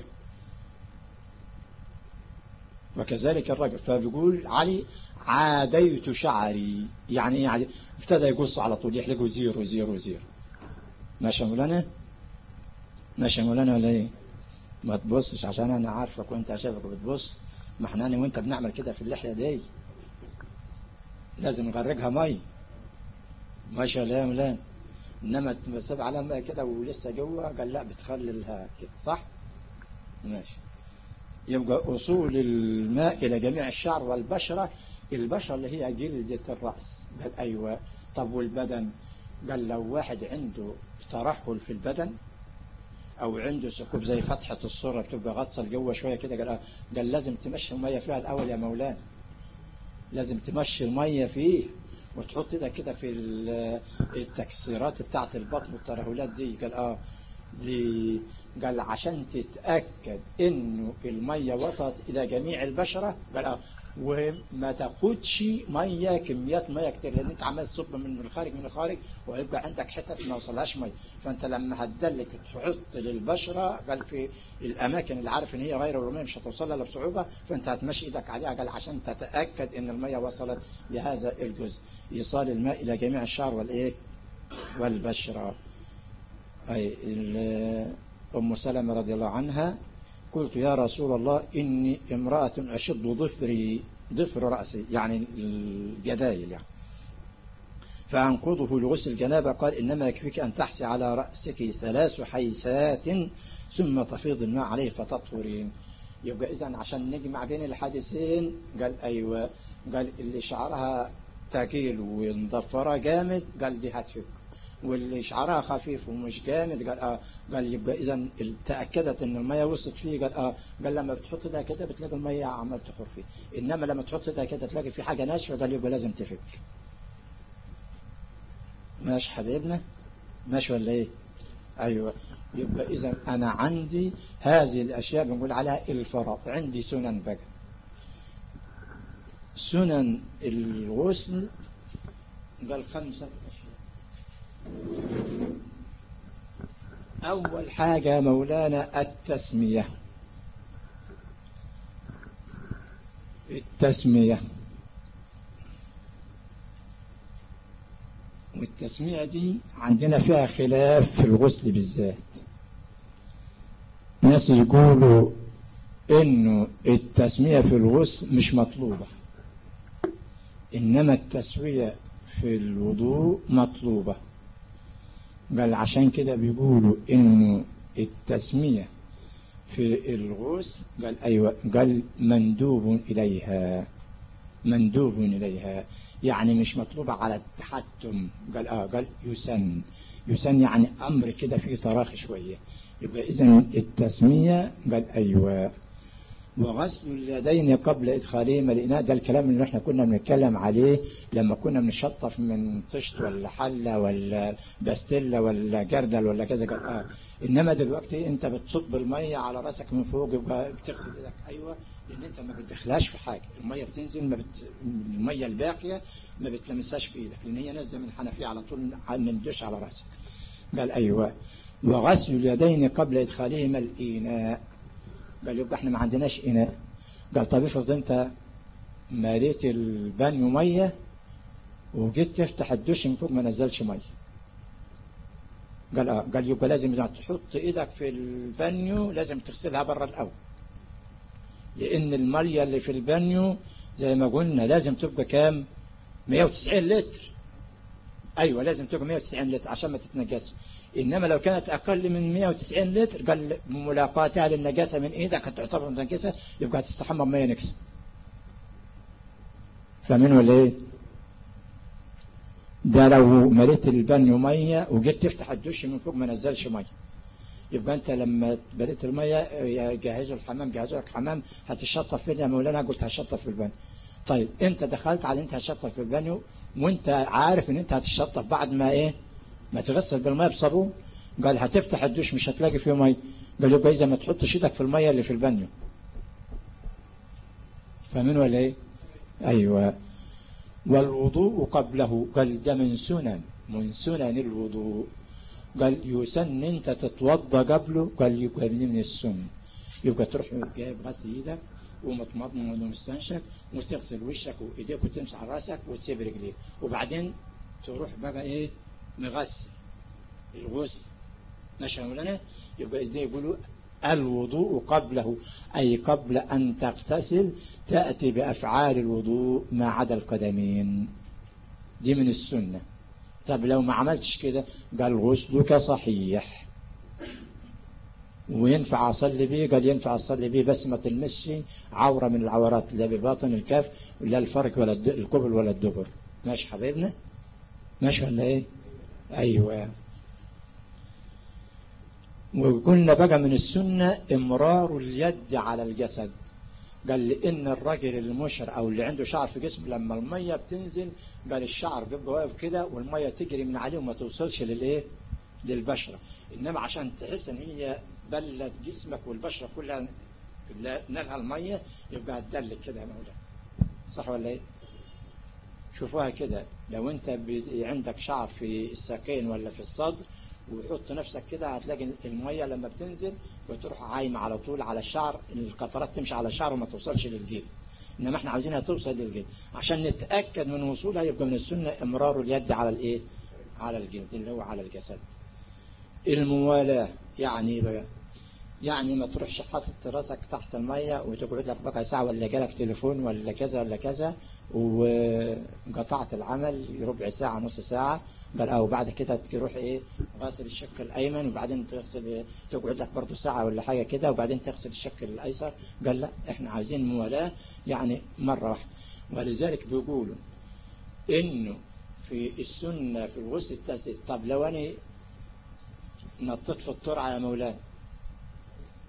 [SPEAKER 1] وكذلك الرجل. فبيقول علي عاديت شعري، يعني يعني ابتدى يقص على طول يحلقه زيرو زيرو زيرو. ماشي مولانا؟ ماشي مولانا ولا ايه؟ ما تبصش عشان انا عارفك وانت شايفك بتبص. ما احنا انا وانت بنعمل كده في اللحيه دي، لازم نغرقها مي. ماشي ولا يا مولانا؟ انما تسيب على ماء كده ولسه جوه قال لا بتخللها كده صح؟ ماشي. يبقى اصول الماء الى جميع الشعر والبشره. البشره اللي هي جلده الراس. قال ايوه. طب والبدن؟ قال لو واحد عنده ترهل في البدن او عنده ثقوب زي فتحة الصورة بتبقى غطسة لجوه شوية كده قال قال لازم تمشي المية فيها الاول يا مولانا، لازم تمشي المية فيه وتحط ايدك كده في التكسيرات بتاعت البطن والترهلات دي. قال اه ليه؟ قال عشان تتأكد انه المية وصلت الى جميع البشرة. قال اه وما تاخدش ميه كميات ميه كتير، لان انت عمال تصب من الخارج من الخارج ويبقى عندك حتت ما وصلهاش ميه. فانت لما هتدلك تحط للبشره قال في الاماكن اللي عارف ان هي غير رميه مش هتوصل لها بصعوبه، فانت هتمشي ايدك عليها قال عشان تتاكد ان الميه وصلت لهذا الجزء. ايصال الماء الى جميع الشعر والايه والبشره. اي ام سلمة رضي الله عنها قلت يا رسول الله إني امرأة أشد ضفري ضفر رأسي يعني الجدايل يعني فأنقضه لغسل الجنابة. قال إنما يكفيك أن تحسي على رأسك ثلاث حيسات ثم تفيض الماء عليه فتطهرين. يبقى إذن عشان نجمع بين الحديثين قال أيوة. قال اللي شعرها تاكيل ومضفرة جامد قال دي هتفك، واللي شعرها خفيف ومش جامد قال اه قال يبقى اذا تاكدت ان الميه وصلت فيه. قال اه قال لما بتحط ده كده بتلاقي الميه عمال تخر فيه، انما لما تحط ده كده تلاقي في حاجه ناشفه قال يبقى لازم تفك. ماشي حبيبنا، ماشي ولا ايه؟ ايوه. يبقى اذا انا عندي هذه الاشياء بنقول عليها الفرائض. عندي سنن بقى. سنن الغسل قال خمسة اشياء. اول حاجة مولانا التسمية. التسمية والتسمية دي عندنا فيها خلاف في الغسل بالذات. ناس يقولوا انه التسمية في الغسل مش مطلوبة، انما التسوية في الوضوء مطلوبة. قال عشان كده بيقولوا انه التسمية في الغسل قال ايوه قال مندوب اليها، مندوب اليها يعني مش مطلوبة على التحتم. قال اه قال يسن، يسن يعني امر كده فيه تراخي شوية. يبقى اذا التسمية قال ايوه. وغسل اليدين قبل ادخالهما الاناء، ده الكلام اللي احنا كنا بنتكلم عليه لما كنا بنشطف من طشت ولا حله ولا باستيلا ولا جردل ولا كذا. قال اه انما دلوقتي انت بتصب الميه على راسك من فوق، يبقى بتغسل ايدك. ايوه، لان انت ما بتدخلهاش في حاجه، الميه بتنزل ما بت... الميه الباقيه ما بتلمسهاش في ايدك، لان هي نازله من الحنفيه على طول من الدش على راسك. قال ايوه. وغسل اليدين قبل ادخالهما الاناء. قال يبقى احنا ما عندناش اناء. قال طب افرض انت ماليت البانيو ميه وجيت تفتح الدش من فوق ما نزلش ميه. قال اه قال يبقى لازم تحط ايدك في البانيو، لازم تغسلها بره الاول، لان الميه اللي في البانيو زي ما قلنا لازم تبقى كام؟ مية وتسعين لتر. ايوه لازم تبقى مية وتسعين لتر عشان ما تتنجس. انما لو كانت اقل من مية وتسعين لتر قال ملاقاتها للنجاسه من ايدك هتعتبر نجاسه، يبقى هتستحمى بميه نكسه. فاهمين ولا ايه؟ ده لو مليت البانيو ميه وجيت تفتح الدش من فوق ما نزلش ميه، يبقى انت لما بليت الميه جهزوا الحمام، جهزوا لك حمام، هتشطف فين يا مولانا؟ قلت هشطف في البانيو. طيب انت دخلت على انت هتشطف في البانيو وانت عارف ان انت هتشطف بعد ما ايه؟ ما تغسل بالميه بصابون. قال هتفتح الدش مش هتلاقي فيه ميه. قال يبقى اذا ما تحطش ايدك في الميه اللي في البانيو. فاهمين ولا ايه؟ ايوه. والوضوء قبله قال ده من سنن، من سنن الوضوء. قال يسن انت تتوضى قبله. قال يبقى من السنن. يبقى تروح جايب غسل ايدك ومتمضمض ومستنشق وتغسل وشك وايديك وتمسح راسك وتسيب رجليك، وبعدين تروح بقى ايه؟ مغسل الغسل. ماشي يا مولانا؟ يبقى ازاي يقولوا الوضوء قبله، أي قبل أن تغتسل تأتي بأفعال الوضوء ما عدا القدمين. دي من السنة. طب لو ما عملتش كده قال غسلك صحيح وينفع أصلي بيه. قال ينفع أصلي بيه بس ما تلمسش عورة من العورات، لا بباطن الكف ولا الفرج ولا القبل ولا الدبر. ماشي حبيبنا؟ ماشي ولا ايه؟ أيوة. وقلنا بقى من السنة امرار اليد على الجسد. قال لان الراجل المشر او اللي عنده شعر في جسمه لما المية بتنزل قال الشعر بيبقى واقف كده والمية تجري من عليه وما توصلش للايه؟ للبشرة. انما عشان تحس ان هي بلت جسمك والبشرة كلها نالها المية يبقى هتدلك كده يا مولانا. صح ولا ايه؟ شوفوها كده، لو انت عندك شعر في الساقين ولا في الصدر وحط نفسك كده هتلاقي المية لما بتنزل بتروح عايمة على طول على الشعر، القطرات تمشي على الشعر وما توصلش للجلد. انما احنا عاوزينها توصل للجلد. عشان نتأكد من وصولها يبقى من السنة امرار اليد على الايه؟ على الجلد اللي هو على الجسد. الموالاة يعني بقى يعني ما تروحش حاطط راسك تحت المية وتقعد لك بقى ساعة ولا جالك تليفون ولا كذا ولا كذا وقطعت العمل ربع ساعة نص ساعة. قال او بعد كده تروح ايه؟ غاسل الشق الايمن وبعدين تغسل تقعد لك برضه ساعة ولا حاجة كده وبعدين تغسل الشق الايسر. قال لا، احنا عايزين موالاة يعني مرة واحدة. ولذلك بيقولوا انه في السنة في الغسل التاسع. طب لو انا نطيت في الترعة يا مولانا،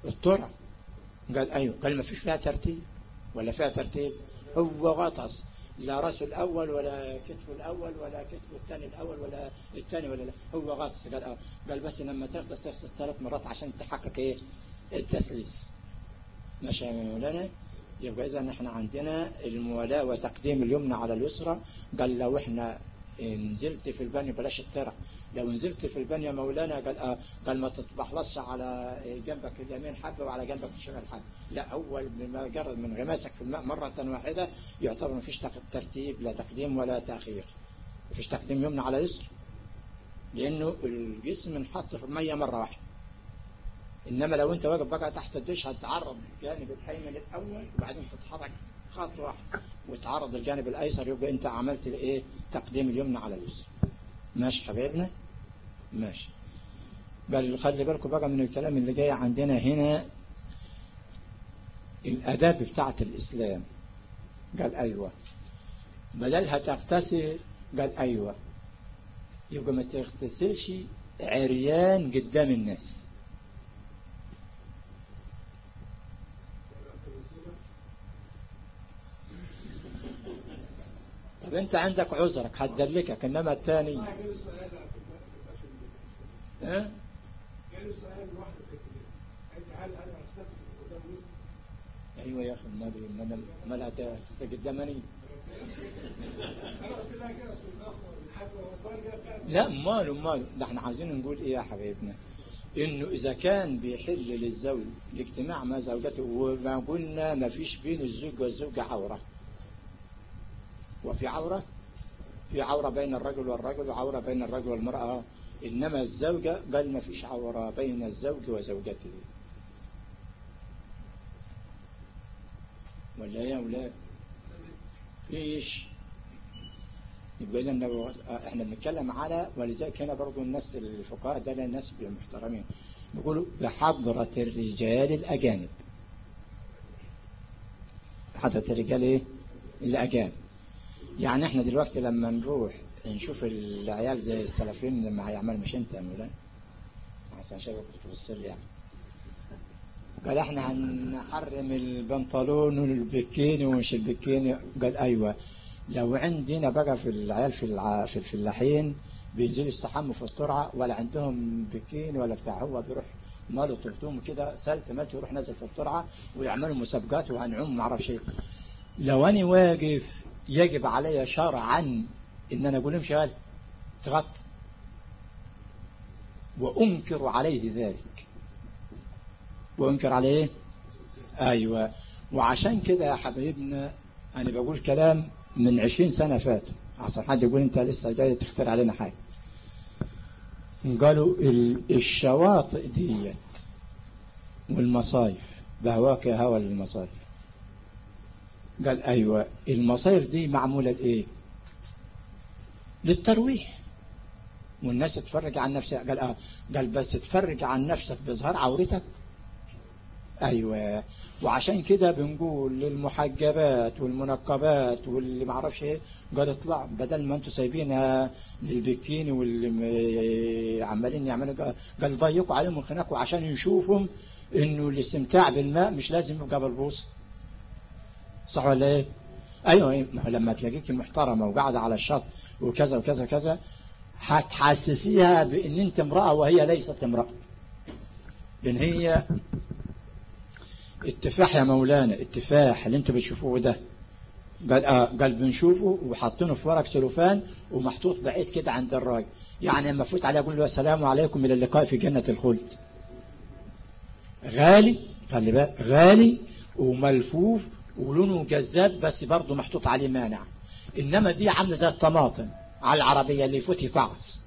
[SPEAKER 1] الترعة قال ايوه. قال ما فيش فيها ترتيب ولا فيها ترتيب؟ هو غطس لا رأسه الأول ولا كتفه الأول ولا كتفه الثاني الأول ولا الثاني ولا لا، هو غاطس. قال اه قال بس لما تغطس تغطس ثلاث مرات عشان تحقق ايه التسليس. ماشي يا مولانا. يبقى إذا احنا عندنا الموالاة وتقديم اليمنى على اليسرى. قال لو احنا نزلت في البني بلاش الترع، لو نزلت في البني يا مولانا قال اه قال ما تتبحلصش على جنبك اليمين حبة وعلى جنبك الشمال حبة، لا أول مجرد من غماسك في الماء مرة واحدة يعتبر ما فيش ترتيب، لا تقديم ولا تأخير، ما فيش تقديم يمنى على يسر، لأنه الجسم انحط في المية مرة واحدة. إنما لو أنت واقف بقى تحت الدش هتعرض الجانب الأيمن الأول وبعدين تتحرك خطوة واحدة وتعرض الجانب الأيسر، يبقى أنت عملت الإيه تقديم اليمنى على اليسر. ماشي حبيبنا ماشي. بل خلي بالكم بقى من الكلام اللي جاي عندنا هنا، الأداب بتاعة الإسلام. قال أيوة بدلها تغتسل، قال أيوة يبقى ما تغتسلش عريان قدام الناس. طب انت عندك عذرك هتدلكك، انما الثاني ها ايوه يا اخي المال ما لا تقدمني لا ماله ماله. ده احنا عايزين نقول ايه يا حبايبنا، انه اذا كان بيحل للزوج الاجتماع مع زوجته وما قلنا ما فيش بين الزوج والزوجة عورة، وفي عورة في عورة بين الرجل والرجل وعورة بين الرجل والمرأة، إنما الزوجة قال ما فيش عورة بين الزوج وزوجته. ولا يا أولاد فيش. يبقى إذن لو احنا بنتكلم على، ولذلك هنا برضو الناس الفقهاء ده الناس محترمين بيقولوا بحضرة الرجال الأجانب، حضرة الرجال ايه الأجانب. يعني احنا دلوقتي لما نروح نشوف العيال زي السلفيين لما هيعمل، مش انت يا مولانا عشان شباب كنت بالسر يعني، قال احنا هنحرم البنطلون والبكيني ومش البكيني. قال ايوه لو عندنا بقى في العيال في الع... في الفلاحين بينزلوا يستحموا في الترعه ولا عندهم بكيني ولا بتاع، هو بيروح ماله تلتوم كده سلت مالت يروح نازل في الترعه ويعملوا مسابقات وهنعوم ما اعرفش ايه. لو انا واقف يجب علي شرعا ان انا اقول لهم شغال تغط، وانكر عليه ذلك، وانكر عليه ايوه. وعشان كده يا حبايبنا انا بقول كلام من عشرين سنة فاتوا عشان حد يقول انت لسه جاي تختار علينا حاجة. قالوا الشواطئ ديت والمصايف بهواك يا هوا للمصايف. قال ايوه المصايف دي معمولة لايه؟ للترويح والناس تتفرج عن نفسها. قال اه قال بس تتفرج عن نفسك بإظهار عورتك. ايوه وعشان كده بنقول للمحجبات والمنقبات واللي معرفش ايه، قال اطلع بدل ما انتوا سايبينها للبكيني واللي عمالين يعملوا، قال ضيقوا عليهم وخناقوا عشان يشوفهم انه الاستمتاع بالماء مش لازم يبقى بالبوس. صح ولا ايه؟ ايوه لما تلاقيك محترمه وقاعده على الشط وكذا وكذا كذا هتحسسيها بان انت امراه وهي ليست امراه، لان هي التفاح يا مولانا، التفاح اللي انتوا بتشوفوه ده قال اه قال بنشوفه وحاطينه في ورق سلوفان ومحطوط بعيد كده عند الراجل، يعني لما فوت عليه اقول له السلام عليكم الى اللقاء في جنة الخلد. غالي خلي بالك غالي وملفوف ولونه جذاب بس برضه محطوط عليه مانع. انما دي عامله زي الطماطم على العربيه اللي يفوت يفعص.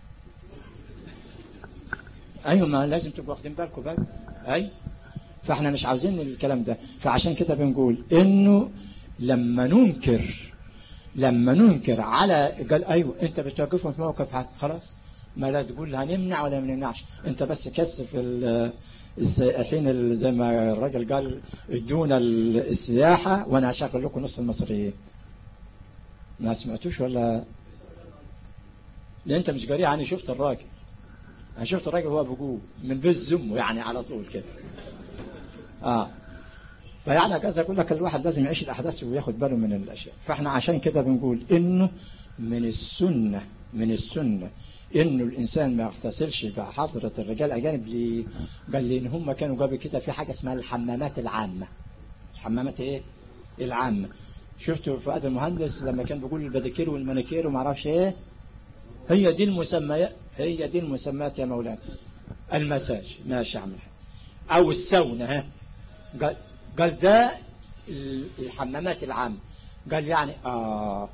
[SPEAKER 1] ايوه ما لازم تبقوا واخدين بالكم بقى. اي فاحنا مش عاوزين الكلام ده، فعشان كده بنقول انه لما ننكر لما ننكر على قال ايوه انت بتوقفهم في موقف خلاص ما لا تقول هنمنع ولا ما نمنعش، انت بس كثف السائحين زي ما الراجل قال ادونا السياحه وانا هشغل لكم نص المصريين. ما سمعتوش ولا؟ لان انت مش قاري. انا شفت الراجل انا شفت الراجل هو بيقول من بيت زمه يعني على طول كده. اه فيعني كذا يقول لك الواحد لازم يعيش الأحداث وياخد باله من الأشياء. فاحنا عشان كده بنقول إنه من السنة من السنة إنه الإنسان ما يغتسلش بحضرة الرجال الأجانب. ليه؟ قال لي إن هم كانوا قبل كده في حاجة اسمها الحمامات العامة. الحمامات إيه؟ العامة. شفتوا فؤاد المهندس لما كان بيقول البديكير والمانيكير وما اعرفش إيه؟ هي دي المسميات، هي دي المسميات يا مولانا. المساج ماشي أعمل حاجة أو الساونا. ها قال قال ده الحمامات العامة. قال يعني آه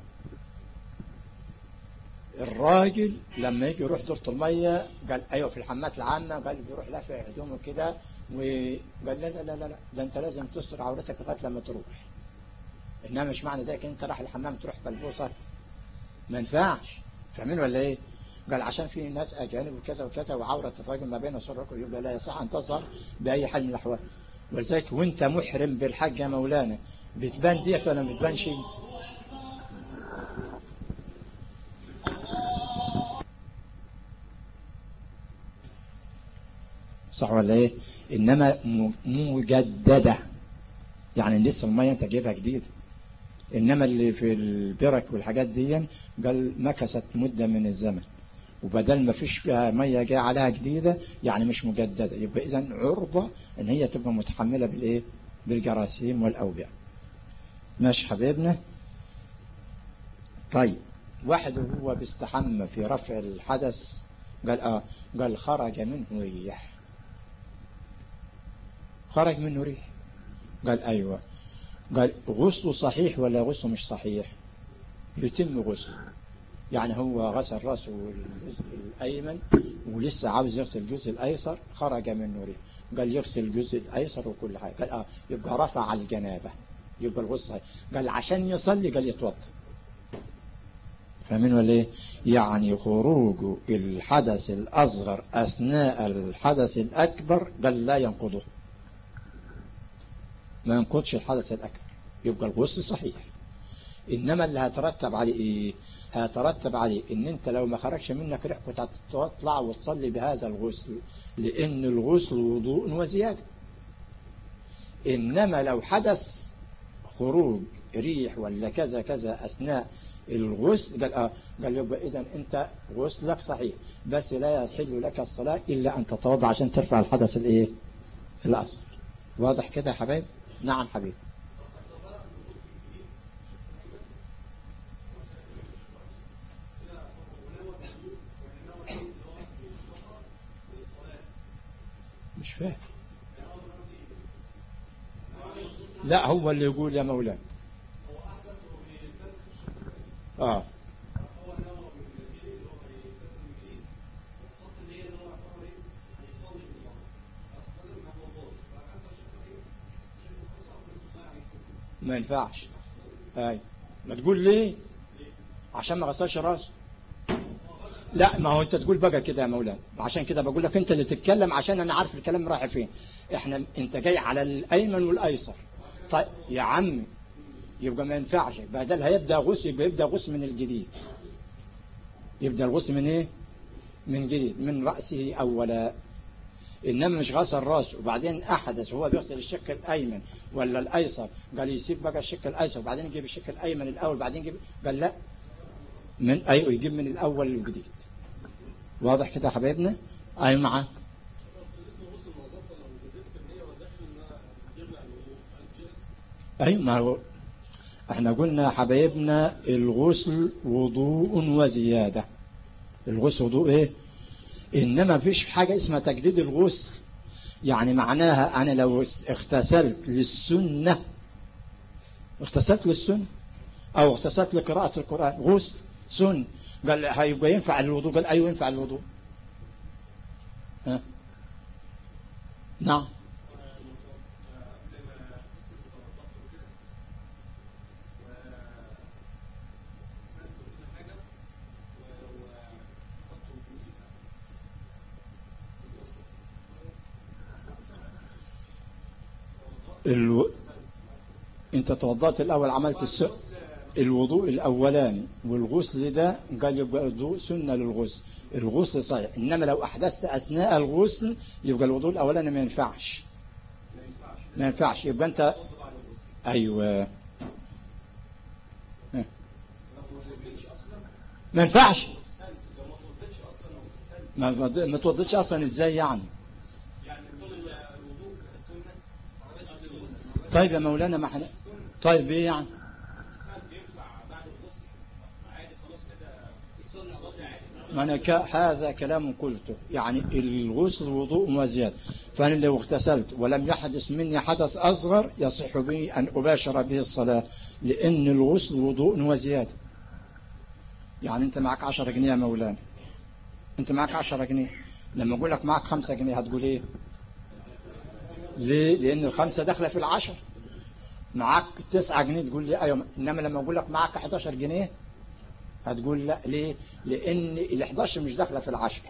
[SPEAKER 1] الراجل لما يجي يروح دورة المية قال أيوة في الحمامات العامة، قال بيروح لافع هدومه كده وقال لا لا لا لا ده أنت لازم تستر عورتك لغاية لما تروح. إنما مش معنى ذلك أنت راح الحمام تروح بلبوصة، ما ينفعش. فاهمين ولا إيه؟ قال عشان في ناس أجانب وكذا وكذا وعورة الراجل ما بين سرك ويبقى لا يصح أن تظهر بأي حال من الأحوال. ولذلك وأنت محرم بالحج يا مولانا بتبان ديت ولا ما بتبانش؟ صح ولا ايه؟ انما مجددة يعني لسه المية انت جايبها جديد. انما اللي في البرك والحاجات دي قال مكست مدة من الزمن، وبدل ما فيش فيها مية جاية عليها جديدة يعني مش مجددة، يبقى اذا عرضة ان هي تبقى متحملة بالايه؟ بالجراثيم والاوبئة. ماشي حبيبنا. طيب واحد وهو بيستحمى في رفع الحدث قال اه قال خرج منه ريح، خرج منه ريح. قال أيوة. قال غسله صحيح ولا غسله مش صحيح؟ يتم غسله. يعني هو غسل رأسه الجزء الأيمن ولسه عاوز يغسل الجزء الأيسر، خرج منه ريح. قال يغسل الجزء الأيسر وكل حاجة. قال آه يبقى رفع الجنابة، يبقى الغسل صحيح. قال عشان يصلي قال يتوضا. فاهمين ولا ايه؟ يعني خروج الحدث الأصغر أثناء الحدث الأكبر قال لا ينقضه، ما ينقضش الحدث الأكبر، يبقى الغسل صحيح. إنما اللي هترتب عليه إيه؟ هترتب عليه إن أنت لو ما خرجش منك ريح كنت هتطلع وتصلي بهذا الغسل، لأن الغسل وضوء وزيادة. إنما لو حدث خروج ريح ولا كذا كذا أثناء الغسل قال آه قال يبقى إذن أنت غسلك صحيح، بس لا يحل لك الصلاة إلا أن تتوضأ عشان ترفع الحدث الإيه؟ الأصغر. واضح كده يا حبايب؟ نعم حبيب. مش فاهم. لا هو اللي يقول يا مولانا. اه ما ينفعش. هاي ما تقول ليه؟ عشان ما غسلش راسه. لا ما هو انت تقول بقى كده يا مولانا، عشان كده بقول لك انت اللي تتكلم عشان انا عارف الكلام رايح فين. احنا انت جاي على الايمن والايسر. طيب يا عمي يبقى ما ينفعش، بدل هيبدا غسل يبقى يبدا غسل من الجديد. يبدا الغسل من ايه؟ من جديد، من راسه اولا. انما مش غسل راسه وبعدين احدث وهو بيغسل الشق الايمن ولا الايسر قال يسيب بقى الشق الايسر وبعدين يجيب الشق الايمن الاول بعدين يجيب، قال لا من ايوه يجيب من الاول للجديد. واضح كده يا حبايبنا؟ اي معاك. اي ما هو احنا قلنا يا حبايبنا الغسل وضوء وزيادة. الغسل وضوء ايه؟ انما فيش حاجة اسمها تجديد الغسل. يعني معناها انا لو اغتسلت للسنة اغتسلت للسنة او اغتسلت لقراءة القرآن غسل سن، قال هيبقى ينفع الوضوء؟ قال ايوه ينفع الوضوء. ها نعم. الو... انت توضأت الاول عملت الس... الوضوء الاولاني والغسل ده قال يبقى الوضوء سنة للغسل، الغسل صحيح. انما لو احدثت اثناء الغسل يبقى الوضوء الاولاني ما ينفعش ما ينفعش. يبقى انت أيوة. ما ينفعش ما ما توضيش أصلا إزاي يعني؟ طيب يا مولانا ما احنا طيب ايه يعني؟ ما أنا ك... هذا كلام قلته، يعني الغسل وضوء وزيادة، فأنا لو اغتسلت ولم يحدث مني حدث أصغر يصح بي أن أباشر به الصلاة، لأن الغسل وضوء وزيادة. يعني أنت معك عشرة جنيه يا مولانا، أنت معك عشرة جنيه، لما أقول لك معك خمسة جنيه هتقول إيه؟ ليه؟ لأن الخمسة داخلة في العشر. معك تسعة جنيه تقول لي أيوة، إنما لما أقول لك معك حداشر جنيه هتقول لا. ليه؟ لأن ال حداشر مش داخلة في العشر.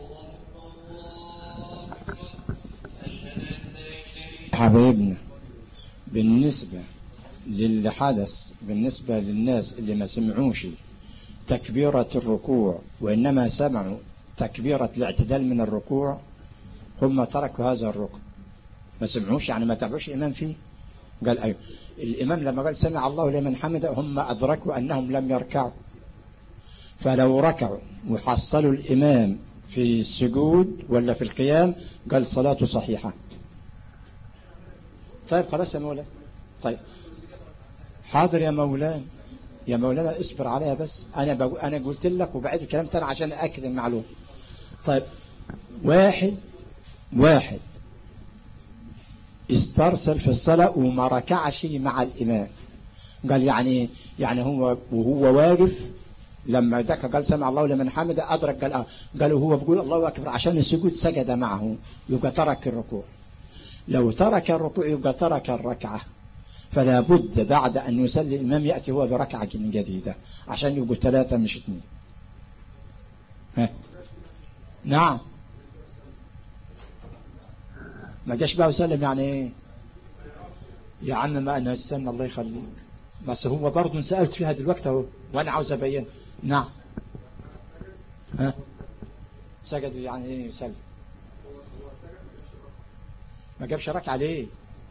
[SPEAKER 1] حبايبنا بالنسبة للي حدث، بالنسبة للناس اللي ما سمعوش تكبيرة الركوع وإنما سمعوا تكبيرة الاعتدال من الركوع، هم تركوا هذا الركن، ما سمعوش يعني ما تابعوش الإمام فيه. قال أيوه، الإمام لما قال سمع الله لمن حمده هم أدركوا أنهم لم يركعوا، فلو ركعوا وحصلوا الإمام في السجود ولا في القيام قال صلاته صحيحة. طيب خلاص يا مولانا. طيب حاضر يا مولانا، يا مولانا اصبر عليها بس، أنا بقول أنا قلت لك وبعد الكلام تاني عشان أأكد المعلومة. طيب واحد واحد استرسل في الصلاة وما ركعش مع الإمام، قال يعني يعني هو وهو واقف لما ذاك قال سمع الله لمن حمده أدرك، قال آه قالوا هو بيقول الله أكبر عشان السجود سجد معه، يبقى ترك الركوع. لو ترك الركوع يبقى ترك الركعة، فلا بد بعد أن يصلي الإمام يأتي هو بركعة جديدة عشان يبقوا ثلاثة مش اثنين. ها نعم، ما جاش بقى وسلم يعني ايه يا عم؟ ما انا استنى الله يخليك، بس هو برضه سألت فيها دلوقتي اهو وانا عاوز ابين. نعم. ها سجد يعني ايه يسلم؟ ما جابش ركعة ليه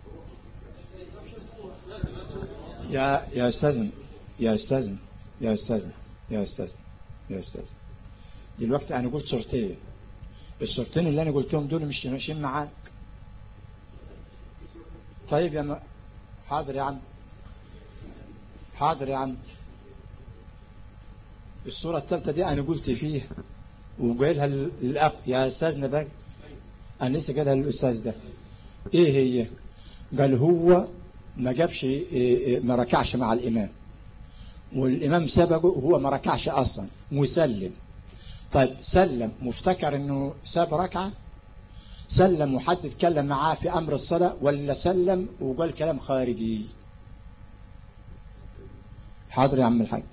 [SPEAKER 1] يا يا استاذ يا استاذ يا استاذ يا استاذ يا استاذ دلوقتي انا قلت صورتين، الصورتين اللي انا قلتهم دول مش ماشيين معاك. طيب يا م... حاضر يا عم، حاضر يا عم. الصورة الثالثة دي أنا قلت فيها وقايلها للأخ يا أستاذ نباك، أنا لسه قايلها للأستاذ ده. إيه هي؟ قال هو ما جابش ما ركعش مع الإمام والإمام سبقه وهو ما ركعش أصلا وسلم. طيب سلم مفتكر إنه ساب ركعة، سلم وحد اتكلم معاه في أمر الصلاة، ولا سلم وقال كلام خارجي؟ حاضر يا عم الحاج.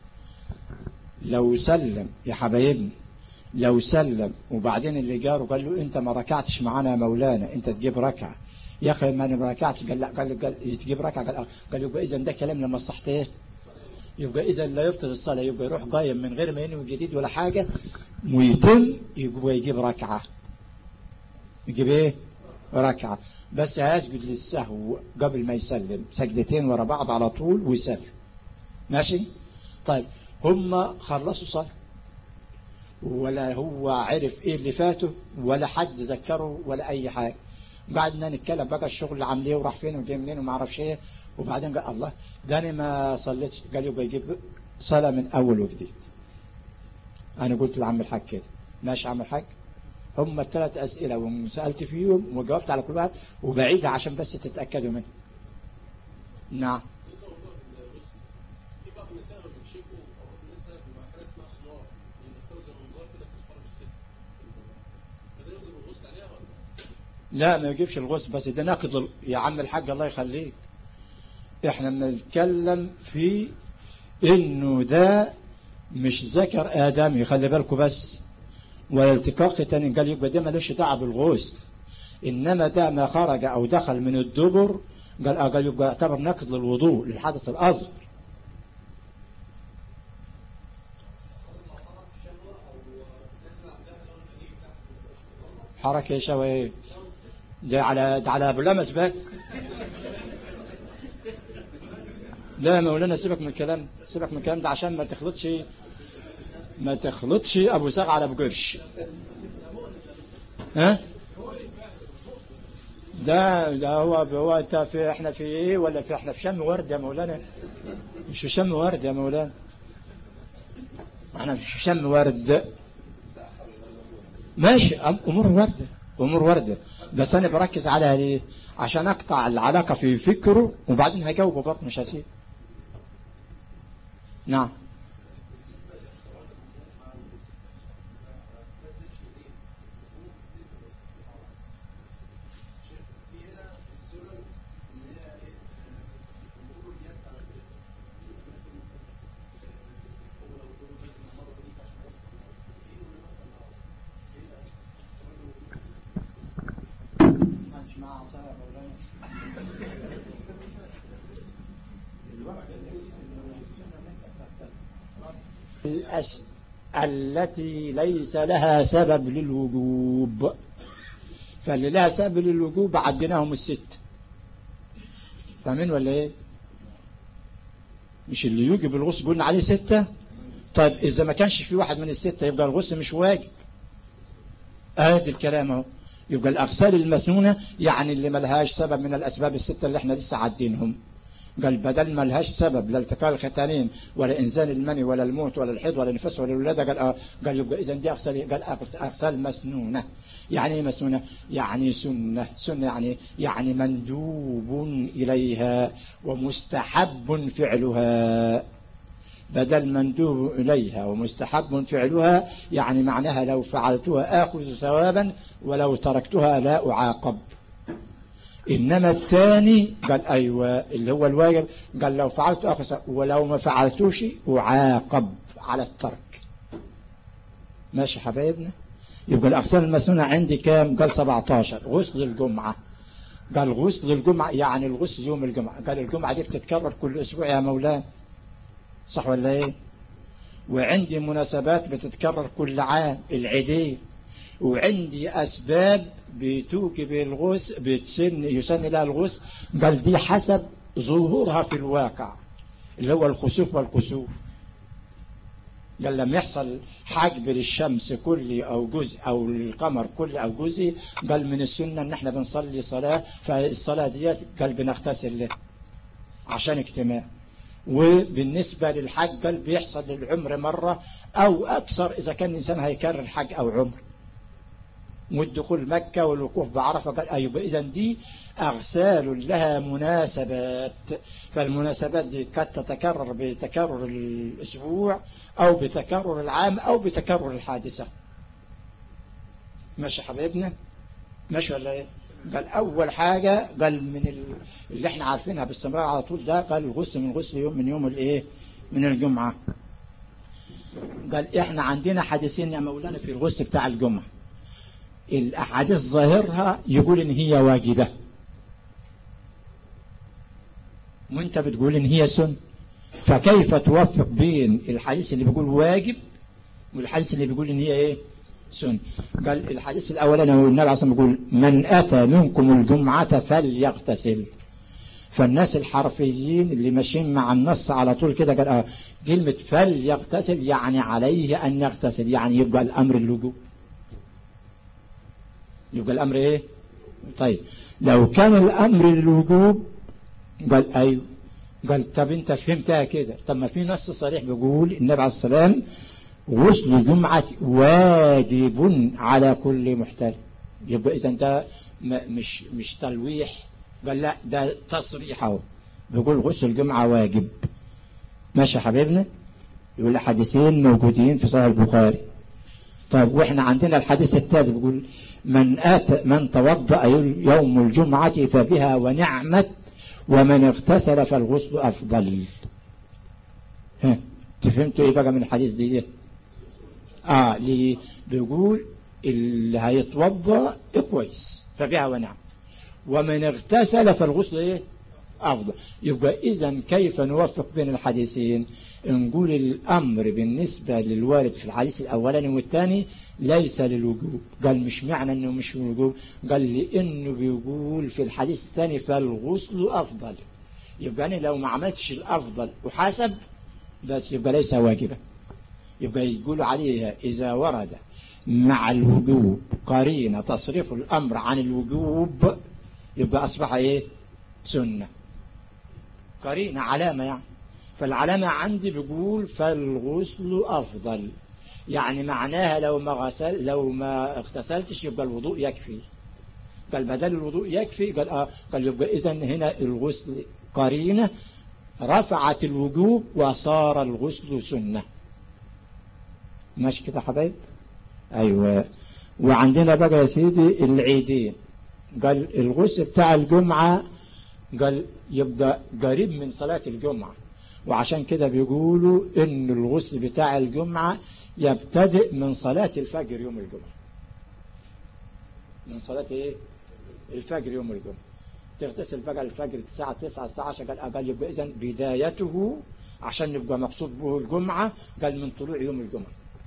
[SPEAKER 1] لو سلم يا حبايبنا، لو سلم وبعدين اللي جاره قال له انت ما ركعتش معانا يا مولانا انت تجيب ركعة يا اخي، ما انا ما ركعتش، قال لا، قال قال تجيب ركعة، قال قال يبقى اذا ده كلام لما صحت ايه؟ يبقى اذا لا يبطل الصلاة، يبقى يروح قايم من غير ما ينوي جديد ولا حاجة ويتم، يبقى يجيب ركعة، يجيب ايه؟ ركعة، بس هيسجد للسهو قبل ما يسلم سجدتين ورا بعض على طول ويسلم. ماشي؟ طيب هم خلصوا صلاة ولا هو عرف ايه اللي فاته ولا حد ذكره ولا اي حاجة، قعدنا نتكلم بقى الشغل اللي عامليه وراح فين وجاي منين وما اعرفش ايه، وبعدين قال الله ده انا ما صليتش، قال يبقى يجيب صلاة من اول وجديد. انا قلت لعم الحاج كده. ماشي عم الحاج؟ هم الثلاث اسئلة وسألت فيهم وجاوبت على كل واحد وبعيدها عشان بس تتأكدوا منه. نعم. لا ما يجيبش الغسل، بس ده ناقض يا عم الحاج الله يخليك. احنا بنتكلم في انه ده مش ذكر ادمي، خلي بالكم بس، ولا التقاء تاني قال يبقى ده مالوش دعوه بالغسل، انما ده ما خرج او دخل من الدبر قال اه قال يبقى يعتبر ناقض للوضوء للحدث الاصغر. حركه شويه ايه ده على ده على ابو لمس بقى. لا يا مولانا سيبك من الكلام، سيبك من الكلام ده عشان ما تخلطش ما تخلطش ابو ساغ على ابو قرش. ها ده ده هو هو انت في احنا في ايه ولا في احنا في شم ورد يا مولانا؟ مش في شم ورد يا مولانا، احنا في شم ورد. ماشي امور ورده امور ورده، بس انا بركز عليها ليه؟ عشان اقطع العلاقه في فكره وبعدين هجاوبه برضه مش هسيب. نعم. الأس... التي ليس لها سبب للوجوب، فاللي لها سبب للوجوب عديناهم الست. فاهمين ولا ايه؟ مش اللي يوجب الغسل قلنا عليه ستة. طيب إذا ما كانش في واحد من الستة يبقى الغسل مش واجب. ادي الكلام اهو. يبقى الأغسال المسنونة يعني اللي ملهاش سبب من الأسباب الستة اللي احنا لسه عدينهم. قال بدل ما لهاش سبب لا التقاء الختانين ولا انزال المني ولا الموت ولا الحيض ولا النفاس ولا الولاده، قال آه قال يبقى اذا دي اغسال، قال اغسال مسنونه. يعني ايه مسنونه؟ يعني سنه. سنه يعني يعني مندوب اليها ومستحب فعلها. بدل مندوب اليها ومستحب فعلها يعني معناها لو فعلتها اخذ ثوابا ولو تركتها لا اعاقب. إنما الثاني قال أيوة اللي هو الواجب، قال لو فعلت أخذ ولو ما فعلتوش أعاقب على الترك. ماشي حبايبنا؟ يبقى الأغسال المسنونة عندي كام؟ قال سبعتاشر. غسل الجمعة، قال غسل الجمعة يعني الغسل يوم الجمعة. قال الجمعة دي بتتكرر كل أسبوع يا مولانا، صح ولا إيه؟ وعندي مناسبات بتتكرر كل عام، العيدين. وعندي أسباب بتوجب الغسل بتسن يسن لها الغسل، قال دي حسب ظهورها في الواقع اللي هو الخسوف والكسوف. قال لما يحصل حجب للشمس كلي أو جزء أو القمر كلي أو جزء، قال من السنة ان احنا بنصلي صلاة، فالصلاة ديت قال بنغتسل له عشان اجتماع. وبالنسبة للحج قال بيحصل للعمر مرة أو أكثر إذا كان الإنسان هيكرر حج أو عمر. والدخول مكة والوقوف بعرفة، قال أيوة إذا دي أغسال لها مناسبات. فالمناسبات دي قد تتكرر بتكرر الأسبوع أو بتكرر العام أو بتكرر الحادثة. ماشي حبيبنا؟ ماشي ولا إيه؟ قال أول حاجة قال من اللي احنا عارفينها باستمرار على طول ده، قال الغسل من غسل يوم من يوم الإيه؟ من الجمعة. قال احنا عندنا حديثين يا مولانا في الغسل بتاع الجمعة. الأحاديث ظاهرها يقول إن هي واجبة وانت بتقول إن هي سنة، فكيف توفق بين الحديث اللي بيقول واجب والحديث اللي بيقول إن هي إيه؟ سنة. قال الحديث الأولاني هو النبي عليه الصلاة والسلام بيقول من أتى منكم الجمعة فليغتسل. فالناس الحرفيين اللي ماشيين مع النص على طول كده قال آه كلمة فليغتسل يعني عليه أن يغتسل، يعني يبقى الأمر اللجوء، يبقى الأمر إيه؟ طيب لو كان الأمر الوجوب قال أيوه. قال طب أنت فهمتها كده؟ طب ما في نص صريح بيقول النبي عليه الصلاة والسلام غسل الجمعة واجب على كل محترم. يبقى إذا ده مش مش تلويح، قال لا ده تصريح اهو بيقول غسل الجمعة واجب. ماشي حبيبنا؟ يقول حديثين موجودين في صحيح البخاري. طيب واحنا عندنا الحديث الثالث بيقول من أتى من توضأ يوم الجمعة فبها ونعمت ومن اغتسل فالغسل أفضل. ها تفهمتوا ايه بقى من الحديث دي؟ اه ليه بيقول اللي هيتوضأ كويس فبها ونعمت ومن اغتسل فالغسل ايه أفضل. يبقى إذن كيف نوفق بين الحديثين؟ نقول الأمر بالنسبة للوارد في الحديث الأولاني والثاني ليس للوجوب. قال مش معنى أنه مش للوجوب، قال لأنه بيقول في الحديث الثاني فالغسل أفضل، يبقى أنا لو ما عملتش الأفضل وحاسب بس يبقى ليس واجبا. يبقى يقولوا عليها إذا ورد مع الوجوب قرينة تصرف الأمر عن الوجوب يبقى أصبح إيه؟ سنة. قرينة علامة يعني. فالعلامة عندي بيقول فالغسل أفضل، يعني معناها لو ما غسل لو ما اغتسلتش يبقى الوضوء يكفي. قال بدل الوضوء يكفي قال آه قال يبقى إذن هنا الغسل قرينة رفعت الوجوب وصار الغسل سنة. ماشي كده حبايب؟ أيوة. وعندنا بقى يا سيدي العيدين، قال الغسل بتاع الجمعة قال يبقى قريب من صلاة الجمعة، وعشان كده بيقولوا إن الغسل بتاع الجمعة يبتدئ من صلاة الفجر يوم الجمعة. من صلاة إيه؟ الفجر يوم الجمعة. تغتسل بقى الفجر الساعة تسعة الساعة عشرة قال قال يبقى إذن بدايته عشان يبقى مقصود به الجمعة قال من طلوع يوم الجمعة.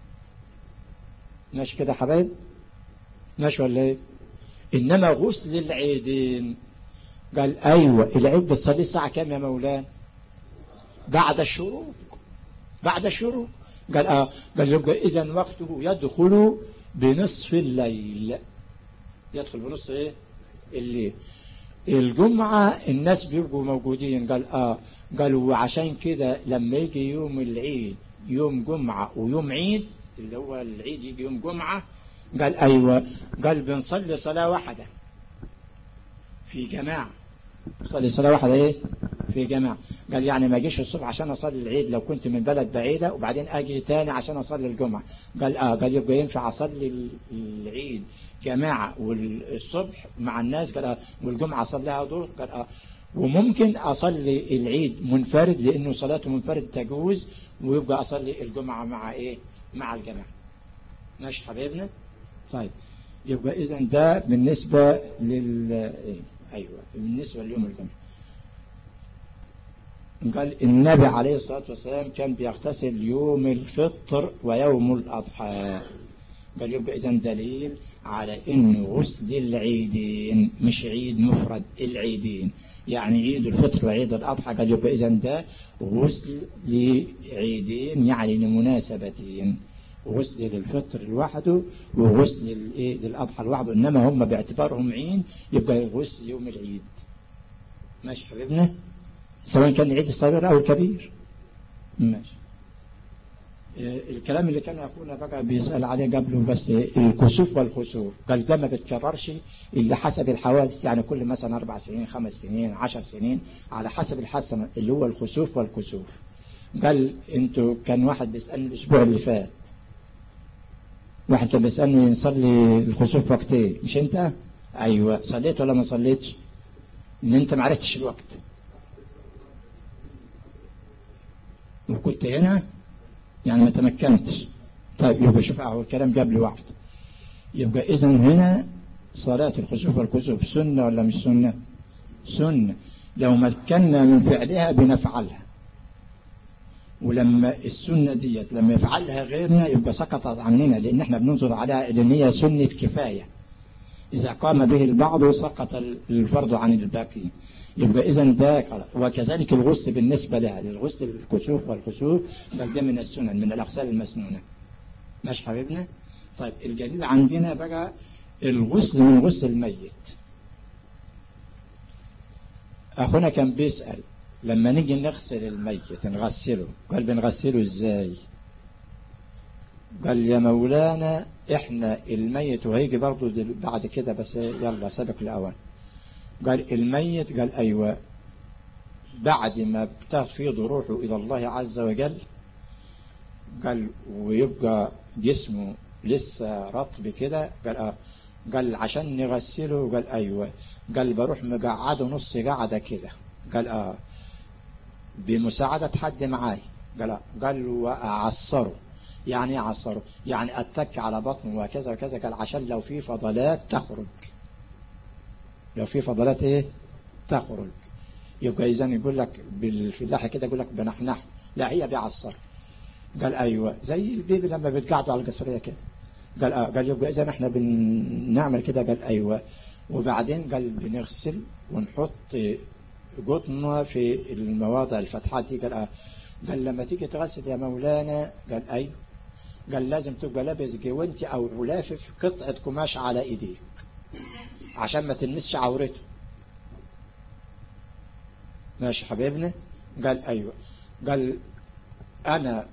[SPEAKER 1] ماشي كده حبايب؟ ماشي ولا إيه؟ إنما غسل العيدين قال أيوة العيد بتصلي الساعة كام يا مولانا؟ بعد الشروق. بعد الشروق قال آه قال يبقى إذن وقته يدخل بنصف الليل. يدخل بنصف إيه؟ الليل. الجمعة الناس بيبقوا موجودين قال آه قالوا وعشان كده لما يجي يوم العيد يوم جمعة ويوم عيد اللي هو العيد يجي يوم جمعة قال أيوة قال بنصلي صلاة واحدة في جماعة. صلي صلاة واحدة إيه؟ في جماعة. قال يعني ما أجيش الصبح عشان أصلي العيد لو كنت من بلد بعيدة وبعدين أجي تاني عشان أصلي الجمعة. قال آه قال يبقى ينفع أصلي العيد جماعة والصبح مع الناس قال آه والجمعة أصليها دور قال آه وممكن أصلي العيد منفرد لأنه صلاته منفرد تجوز ويبقى أصلي الجمعة مع إيه؟ مع الجماعة. ماشي حبيبنا؟ طيب يبقى إذن ده بالنسبة لل إيه؟ أيوة بالنسبة ليوم الجمعة. قال النبي عليه الصلاة والسلام كان بيغتسل يوم الفطر ويوم الأضحى. قال يبقى إذن دليل على إنه غسل العيدين مش عيد مفرد العيدين يعني عيد الفطر وعيد الأضحى. قال يبقى إذن ده غسل لعيدين يعني لمناسبتين، غسل للفطر لوحده وغسل للأضحى لوحده، إنما هم باعتبارهم عين يبقى غسل يوم العيد. ماشي حبيبنا؟ سواء كان العيد الصغير أو الكبير. ماشي. الكلام اللي كان أخونا بقى بيسأل عليه قبله بس الكسوف والخسوف قال ده ما بتكررش إلا حسب الحوادث، يعني كل مثلا أربع سنين خمس سنين عشر سنين على حسب الحادثة اللي هو الخسوف والكسوف. قال انتوا كان واحد بيسألني الأسبوع اللي فات، واحد كان بيسألني نصلي الخسوف وقت ايه؟ مش انت؟ ايوه صليت ولا ما صليتش؟ ان انت ما عرفتش الوقت وكنت هنا يعني ما تمكنتش. طيب يبقى شوف اهو الكلام جاب لي واحد. يبقى اذا هنا صلاة الخسوف والكسوف سنة ولا مش سنة؟ سنة لو مكنا من فعلها بنفعلها، ولما السنة ديت لما يفعلها غيرنا يبقى سقطت عننا لان احنا بننظر عليها ان هي سنة كفاية، اذا قام به البعض سقط الفرض عن الباقين. يبقى اذا ده وكذلك الغسل بالنسبة لها للغسل الكسوف والخسوف بل ده من السنن من الاغسال المسنونة. ماشي حبيبنا؟ طيب الجديد عندنا بقى الغسل من غسل الميت. اخونا كان بيسأل لما نيجي نغسل الميت نغسله، قال بنغسله ازاي؟ قال يا مولانا احنا الميت وهيجي برضو بعد كده بس يلا سبق الاول. قال الميت قال ايوه بعد ما بتفيض روحه الى الله عز وجل قال ويبقى جسمه لسه رطب كده قال اه قال عشان نغسله قال ايوه قال بروح مقعده نص قعده كده قال اه بمساعدة حد معاي قال اه قال واعصره. يعني ايه اعصره؟ يعني اتك على بطنه وكذا وكذا قال عشان لو في فضلات تخرج، لو في فضلات ايه تخرج. يبقى اذا يقول لك بالفلاحه كده يقول لك بنحنح، لا هي بيعصر. قال ايوه زي البيبي لما بيتقعدوا على القصريه كده قال اه قال يبقى اذا احنا بنعمل كده قال ايوه. وبعدين قال بنغسل ونحط قطنة في المواضع الفتحات دي. قال قال لما تيجي تغسل يا مولانا قال أيوه، قال لازم تبقى لابس جوانتي أو لافف قطعة قماش على إيديك عشان ما تلمسش عورته. ماشي حبيبنا؟ قال أيوه. قال أنا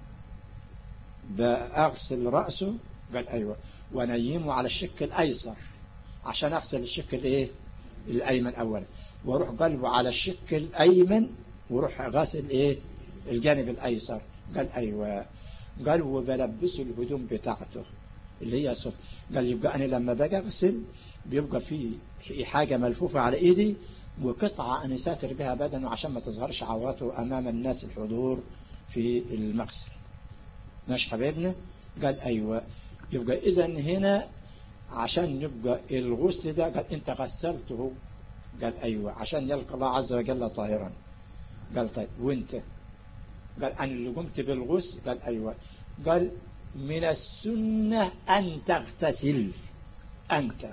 [SPEAKER 1] بأغسل رأسه قال أيوه ونيمه على الشق الأيسر عشان أغسل الشق الإيه الأيمن أولا، وروح قلبه على الشق الأيمن وروح غاسل إيه الجانب الأيسر. قال أيوه. قال وبلبسه الهدوم بتاعته اللي هي صف. قال يبقى أنا لما باجي أغسل بيبقى في حاجة ملفوفة على إيدي وقطعة أنا ساتر بها بدنه عشان ما تظهرش عورته أمام الناس الحضور في المغسل. ماشي حبيبنا؟ قال أيوة. يبقى إذن هنا عشان يبقى الغسل ده قال أنت غسلته قال أيوة عشان يلقى الله عز وجل طاهرا. قال طيب وانت؟ قال أنا اللي قمت بالغسل قال أيوة. قال من السنة أن تغتسل أنت.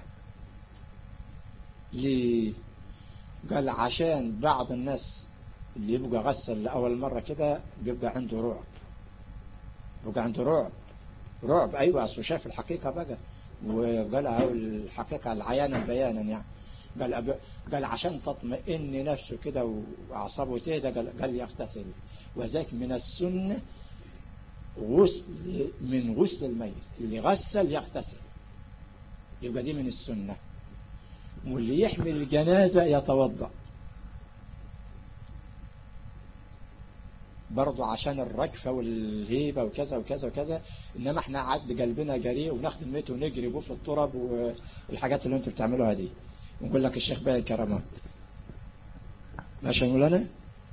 [SPEAKER 1] ليه؟ قال عشان بعض الناس اللي يبقى غسل لأول مرة كده بيبقى عنده رعب، بيبقى عنده رعب رعب أيوة أصله شاف الحقيقة بقى وقالها الحقيقة العيانا بيانا يعني. قال أب... قال عشان تطمئن نفسه كده وأعصابه تهدى قال, قال يغتسل. وذلك من السنة غسل من غسل الميت اللي غسل يغتسل، يبقى دي من السنة. واللي يحمل الجنازة يتوضأ برضو عشان الركفة والهيبة وكذا وكذا وكذا. إنما احنا عد قلبنا جريء وناخد الميت ونجري بيه في التراب والحاجات اللي انتوا بتعملوها دي ونقول لك الشيخ باقي الكرامات. ماشي يا مولانا؟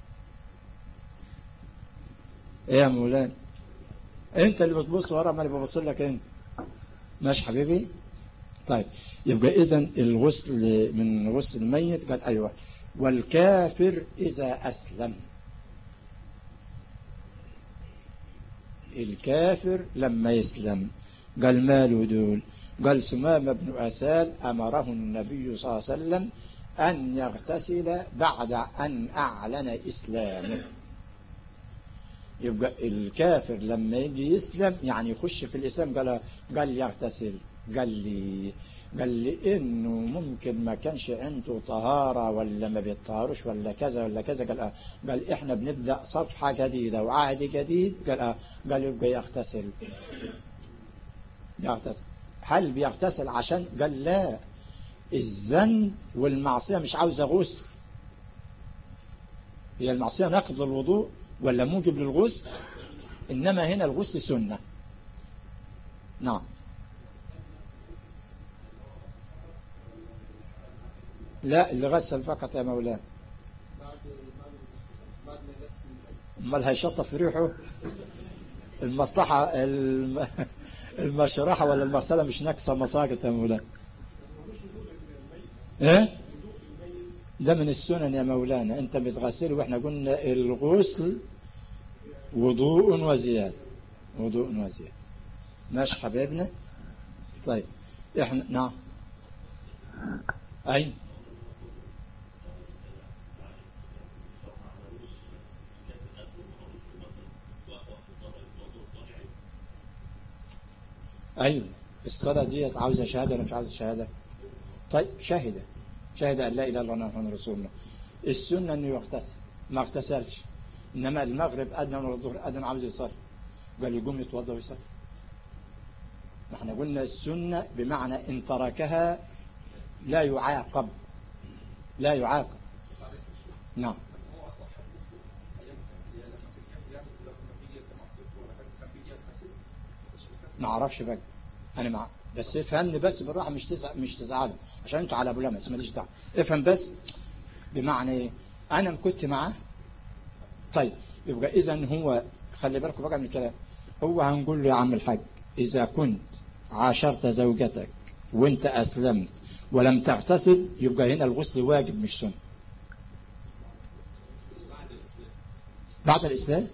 [SPEAKER 1] ايه يا مولانا؟ انت اللي بتبص ورا ما اللي ببص لك انت. ماشي حبيبي؟ طيب يبقى إذن الغسل من غسل الميت قال أيوة. والكافر إذا أسلم، الكافر لما يسلم قال ماله دول؟ قال سمام بن أسال أمره النبي صلى الله عليه وسلم أن يغتسل بعد أن أعلن إسلامه. يبقى الكافر لما يجي يسلم يعني يخش في الإسلام قال قال يغتسل. قال لي قال لي إنه ممكن ما كانش عنده طهارة ولا ما بيطهرش ولا كذا ولا كذا. قال قال إحنا بنبدأ صفحة جديدة وعهد جديد. قال قال يبقى يغتسل يغتسل. هل بيغتسل عشان؟ قال لا، الذنب والمعصية مش عاوزة غسل. هي المعصية نقض الوضوء ولا موجب للغسل، إنما هنا الغسل سنة. نعم. لا اللي غسل فقط يا مولانا. امال هيشطف في ريحه؟ المصلحة المشرحة ولا المغسلة مش ناقصة مساقط يا مولانا. ايه ده من السنن يا مولانا. انت بتغسل واحنا قلنا الغسل وضوء وزيادة، وضوء وزيادة. ماشي حبيبنا؟ طيب احنا نعم. اي ايوه الصلاة دي عاوزة شهادة ولا مش عاوزة شهادة؟ طيب شهد شهد أن لا إله إلا الله محمد رسول الله. السنة أنه يغتسل، ما اغتسلش. إنما المغرب أذن ولا الظهر أذن عاوز يصلي قال يقوم يتوضأ ويصلي. نحن قلنا السنة بمعنى إن تركها لا يعاقب، لا يعاقب. نعم. ما اعرفش بقى انا مع بس افهمني بس بالراحه مش تزعل مش تزعل عشان انتوا على ابو لمس ماليش دعوه. افهم بس بمعنى ايه. انا كنت معاه طيب يبقى اذا هو خلي بالكم بقى من الكلام. هو هنقول له يا عم الحاج اذا كنت عاشرت زوجتك وانت اسلمت ولم تغتسل يبقى هنا الغسل واجب مش سنه. بعد الاسلام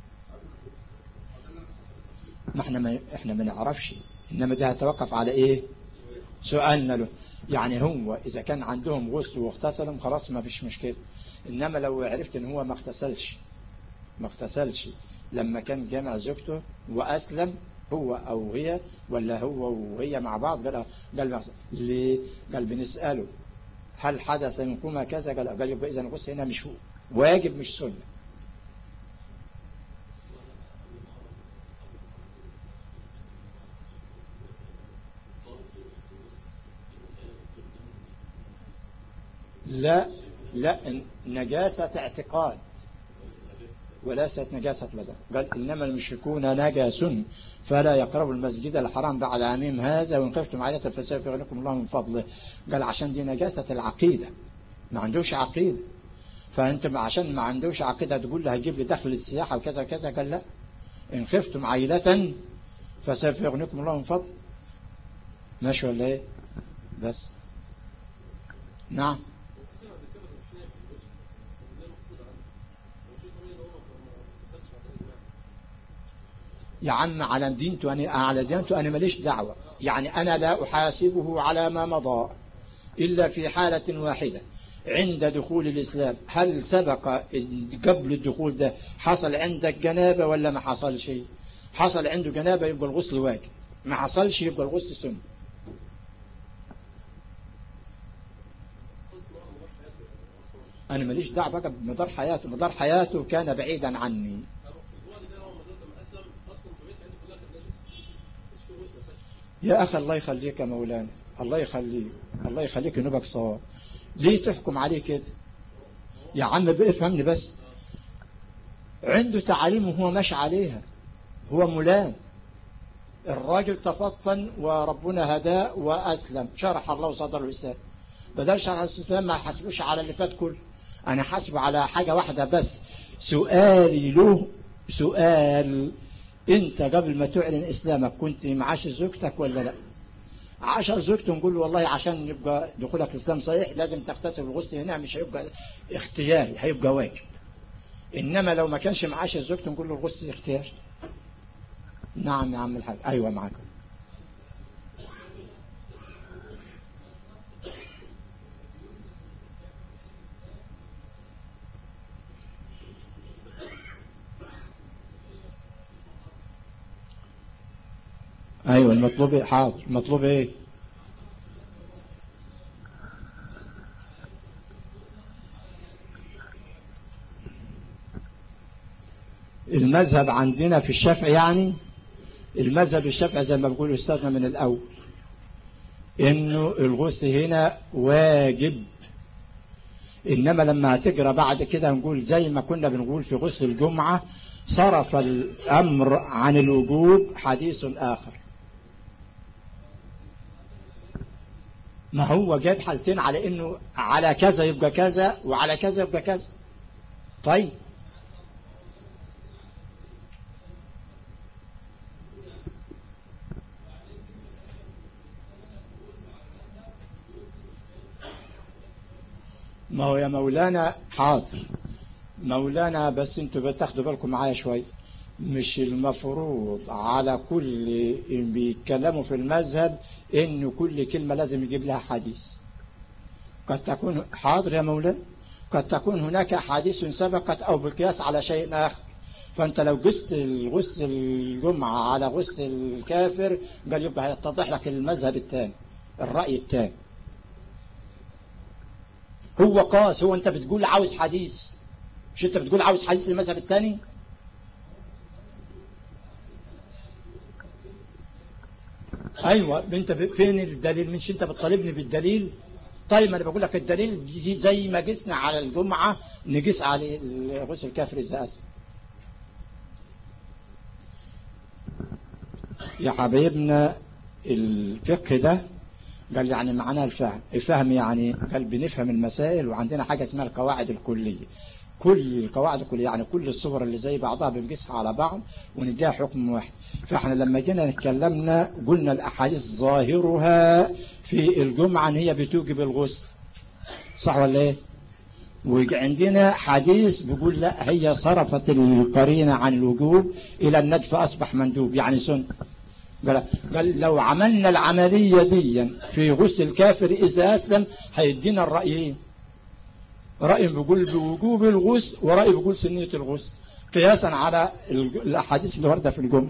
[SPEAKER 1] ما احنا ما احنا ما نعرفش. انما ده هتوقف على ايه؟ سؤالنا له. يعني هو اذا كان عندهم غسل واغتسلهم خلاص ما فيش مشكله. إنما لو عرفت إن هو ما اغتسلش ما اغتسلش لما كان جامع زوجته وأسلم هو أو هي ولا هو وهي مع بعض، قال قال ليه؟ قال بنسأله هل حدث منكما كذا؟ قال قال يبقى إذا الغسل هنا مش واجب مش سنة. لا لا نجاسة اعتقاد وليست نجاسة بدن. قال إنما المشركون نجس فلا يقربوا المسجد الحرام بعد عامهم هذا وإن خفتم عادة فسوف يغنيكم الله من فضله. قال عشان دي نجاسة العقيدة، ما عندوش عقيدة، فأنت عشان ما عندوش عقيدة تقول له هيجيب لي دخل السياحة وكذا كذا. قال لا، إن خفتم عيلة فسوف يغنيكم الله من فضله. ماشي ولا إيه؟ بس نعم. يا عم على دينته أنا على دينته أنا ماليش دعوة، يعني أنا لا أحاسبه على ما مضى إلا في حالة واحدة عند دخول الإسلام. هل سبق قبل الدخول ده حصل عندك جنابة ولا ما حصل شيء؟ حصل عنده جنابة يبقى الغسل واجب، ما حصلش يبقى الغسل سنة. أنا ماليش دعوة بقى بمدار حياته، مدار حياته كان بعيدا عني. يا أخي الله يخليك يا مولانا، الله يخليك الله يخليك نبك صواب. ليه تحكم عليه كده يا عم؟ افهمني بس، عنده تعاليم وهو ماشي عليها، هو ملام. الراجل تفطن وربنا هداه وأسلم، شرح الله صدر الإسلام. بدل شرح الإسلام ما حسبوش على اللي فات كله، أنا حاسبه على حاجة واحدة بس. سؤالي له سؤال، انت قبل ما تعلن اسلامك كنت معاش زوجتك ولا لا؟ عاشر زوجته نقول له والله عشان يبقى دخولك الاسلام صحيح لازم تغتسل الغسل هنا، مش هيبقى اختياري هيبقى واجب. انما لو ما كانش معاش زوجته نقول له الغسل اختياري. نعم يا عم الحاج، ايوه معاكم. ايوه المطلوب ايه؟ حاضر، المطلوب ايه؟ المذهب عندنا في الشافعي، يعني المذهب الشافعي زي ما بيقول استاذنا من الاول انه الغسل هنا واجب. انما لما هتجرى بعد كده نقول زي ما كنا بنقول في غسل الجمعة صرف الامر عن الوجوب حديث اخر. ما هو جاب حالتين على انه على كذا يبقى كذا وعلى كذا يبقى كذا. طيب ما هو يا مولانا حاضر مولانا، بس انتوا بتاخدوا بالكم معايا شوي. مش المفروض على كل بيتكلموا في المذهب انه كل كلمة لازم يجيب لها حديث. قد تكون حاضر يا مولانا، قد تكون هناك حديث سبقت او بالقياس على شيء اخر. فانت لو قست غسل الجمعة على غسل الكافر قال يبقى هيتضح لك المذهب الثاني، الرأي الثاني. هو قاس، هو انت بتقول عاوز حديث، مش انت بتقول عاوز حديث المذهب الثاني؟ ايوه انت فين الدليل؟ مش انت بتطالبني بالدليل؟ طيب ما انا بقول لك الدليل زي ما قسنا على الجمعة نقيس على غسل الكافر اذا اسلم. يا حبايبنا الفقه ده قال يعني معناه الفهم. الفهم يعني قال بنفهم المسائل، وعندنا حاجة اسمها القواعد الكلية. كل القواعد الكلية يعني كل الصور اللي زي بعضها بنقيسها على بعض ونديها حكم واحد. فاحنا لما جينا نتكلمنا قلنا الأحاديث ظاهرها في الجمعة ان هي بتوجب الغسل، صح ولا ايه؟ وعندنا حديث بيقول لا هي صرفت القرينة عن الوجوب إلى الندب فأصبح مندوب، يعني سنة. قال, قال لو عملنا العملية دي في غسل الكافر إذا أسلم هيدينا الرأيين. رأي بيقول بوجوب الغسل ورأي بيقول سنية الغسل قياسا على الأحاديث اللي واردة في الجمعة.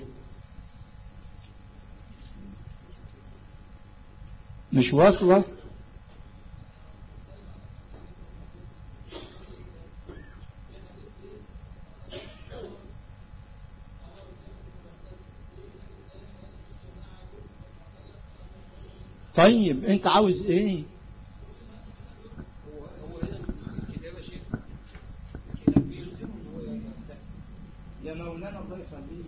[SPEAKER 1] مش واصلة؟ طيب انت عاوز ايه؟ يا مولانا الله يخليك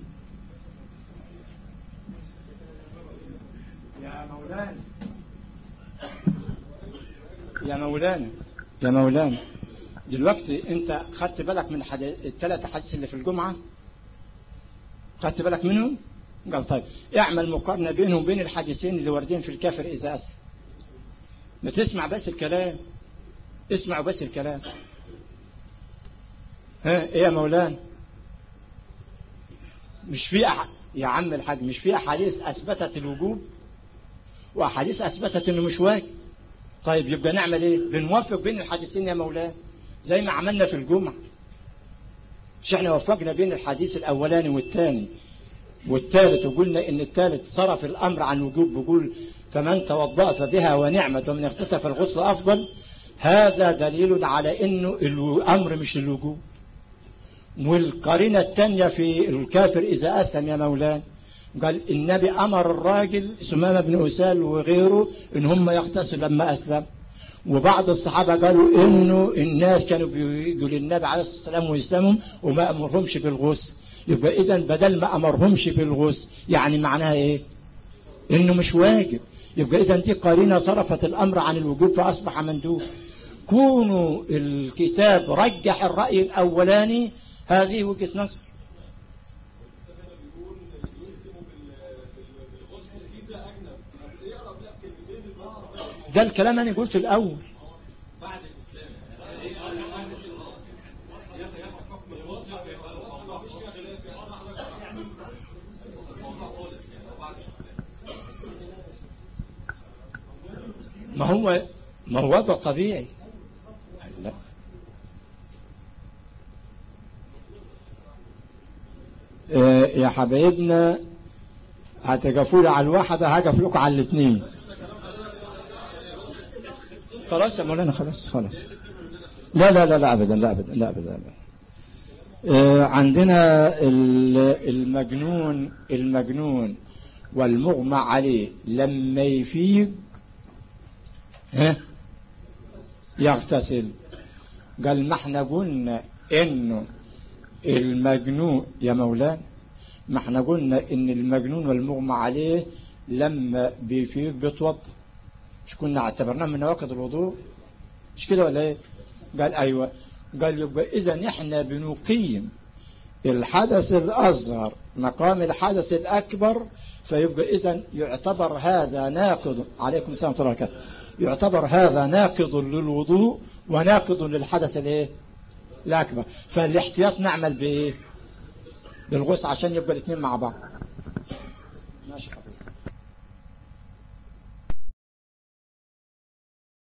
[SPEAKER 1] يا مولانا يا مولانا يا مولانا دلوقتي انت خدت بالك من الثلاث احاديث اللي في الجمعة؟ خدت بالك منهم؟ قال طيب اعمل مقارنة بينهم وبين الحديثين اللي واردين في الكافر إذا أسلم. ما تسمع بس الكلام، اسمعوا بس الكلام. ها ايه يا مولانا؟ مش في أح... يا عم الحاج مش في أحاديث أثبتت الوجوب وأحاديث أثبتت إنه مش واجب. طيب يبقى نعمل إيه؟ بنوفق بين الحديثين يا مولانا زي ما عملنا في الجمعة. مش احنا وفقنا بين الحديث الأولاني والثاني والثالث وقلنا إن الثالث صرف الأمر عن وجوب بيقول فمن توضأ فبها ونعمت ومن اغتسل فالغسل أفضل. هذا دليل على إنه الأمر مش الوجوب. والقرينة الثانية في الكافر إذا أسلم يا مولانا قال النبي أمر الراجل سمامة بن أسال وغيره إن هم يغتسلوا لما أسلم. وبعض الصحابة قالوا إنه الناس كانوا بيجوا للنبي عليه الصلاة والسلام ويسلمهم وما أمرهمش بالغسل. يبقى إذن بدل ما أمرهمش بالغسل يعني معناها إيه؟ إنه مش واجب. يبقى إذن دي قرينة صرفت الأمر عن الوجوب فأصبح مندوب. كونوا الكتاب رجح الرأي الأولاني هذه وجهة نظر. ده الكلام أنا قلت الأول. ما هو ما هو وضع طبيعي. لا آه يا حبايبنا هتقفوا لي على الواحدة هقف لكم على الاثنين. خلاص يا مولانا خلاص خلاص. لا لا لا لا ابدا لا ابدا لا ابدا, أبداً. آه عندنا المجنون المجنون والمغمى عليه لما يفيق ها يغتسل. قال ما احنا قلنا انه المجنون يا مولانا ما احنا قلنا ان المجنون والمغمى عليه لما بيفيق بيتوضا. مش كنا اعتبرناه من نواقض الوضوء؟ مش كده ولا ايه؟ قال ايوه. قال يبقى اذا احنا بنقيم الحدث الاصغر مقام الحدث الاكبر فيبقى اذا يعتبر هذا ناقض. عليكم السلام ورحمه الله وبركاته. يعتبر هذا ناقض للوضوء وناقض للحدث الايه الاكبر. فالاحتياط نعمل بايه؟ بالغسل عشان يبقى الاثنين مع بعض. ماشي.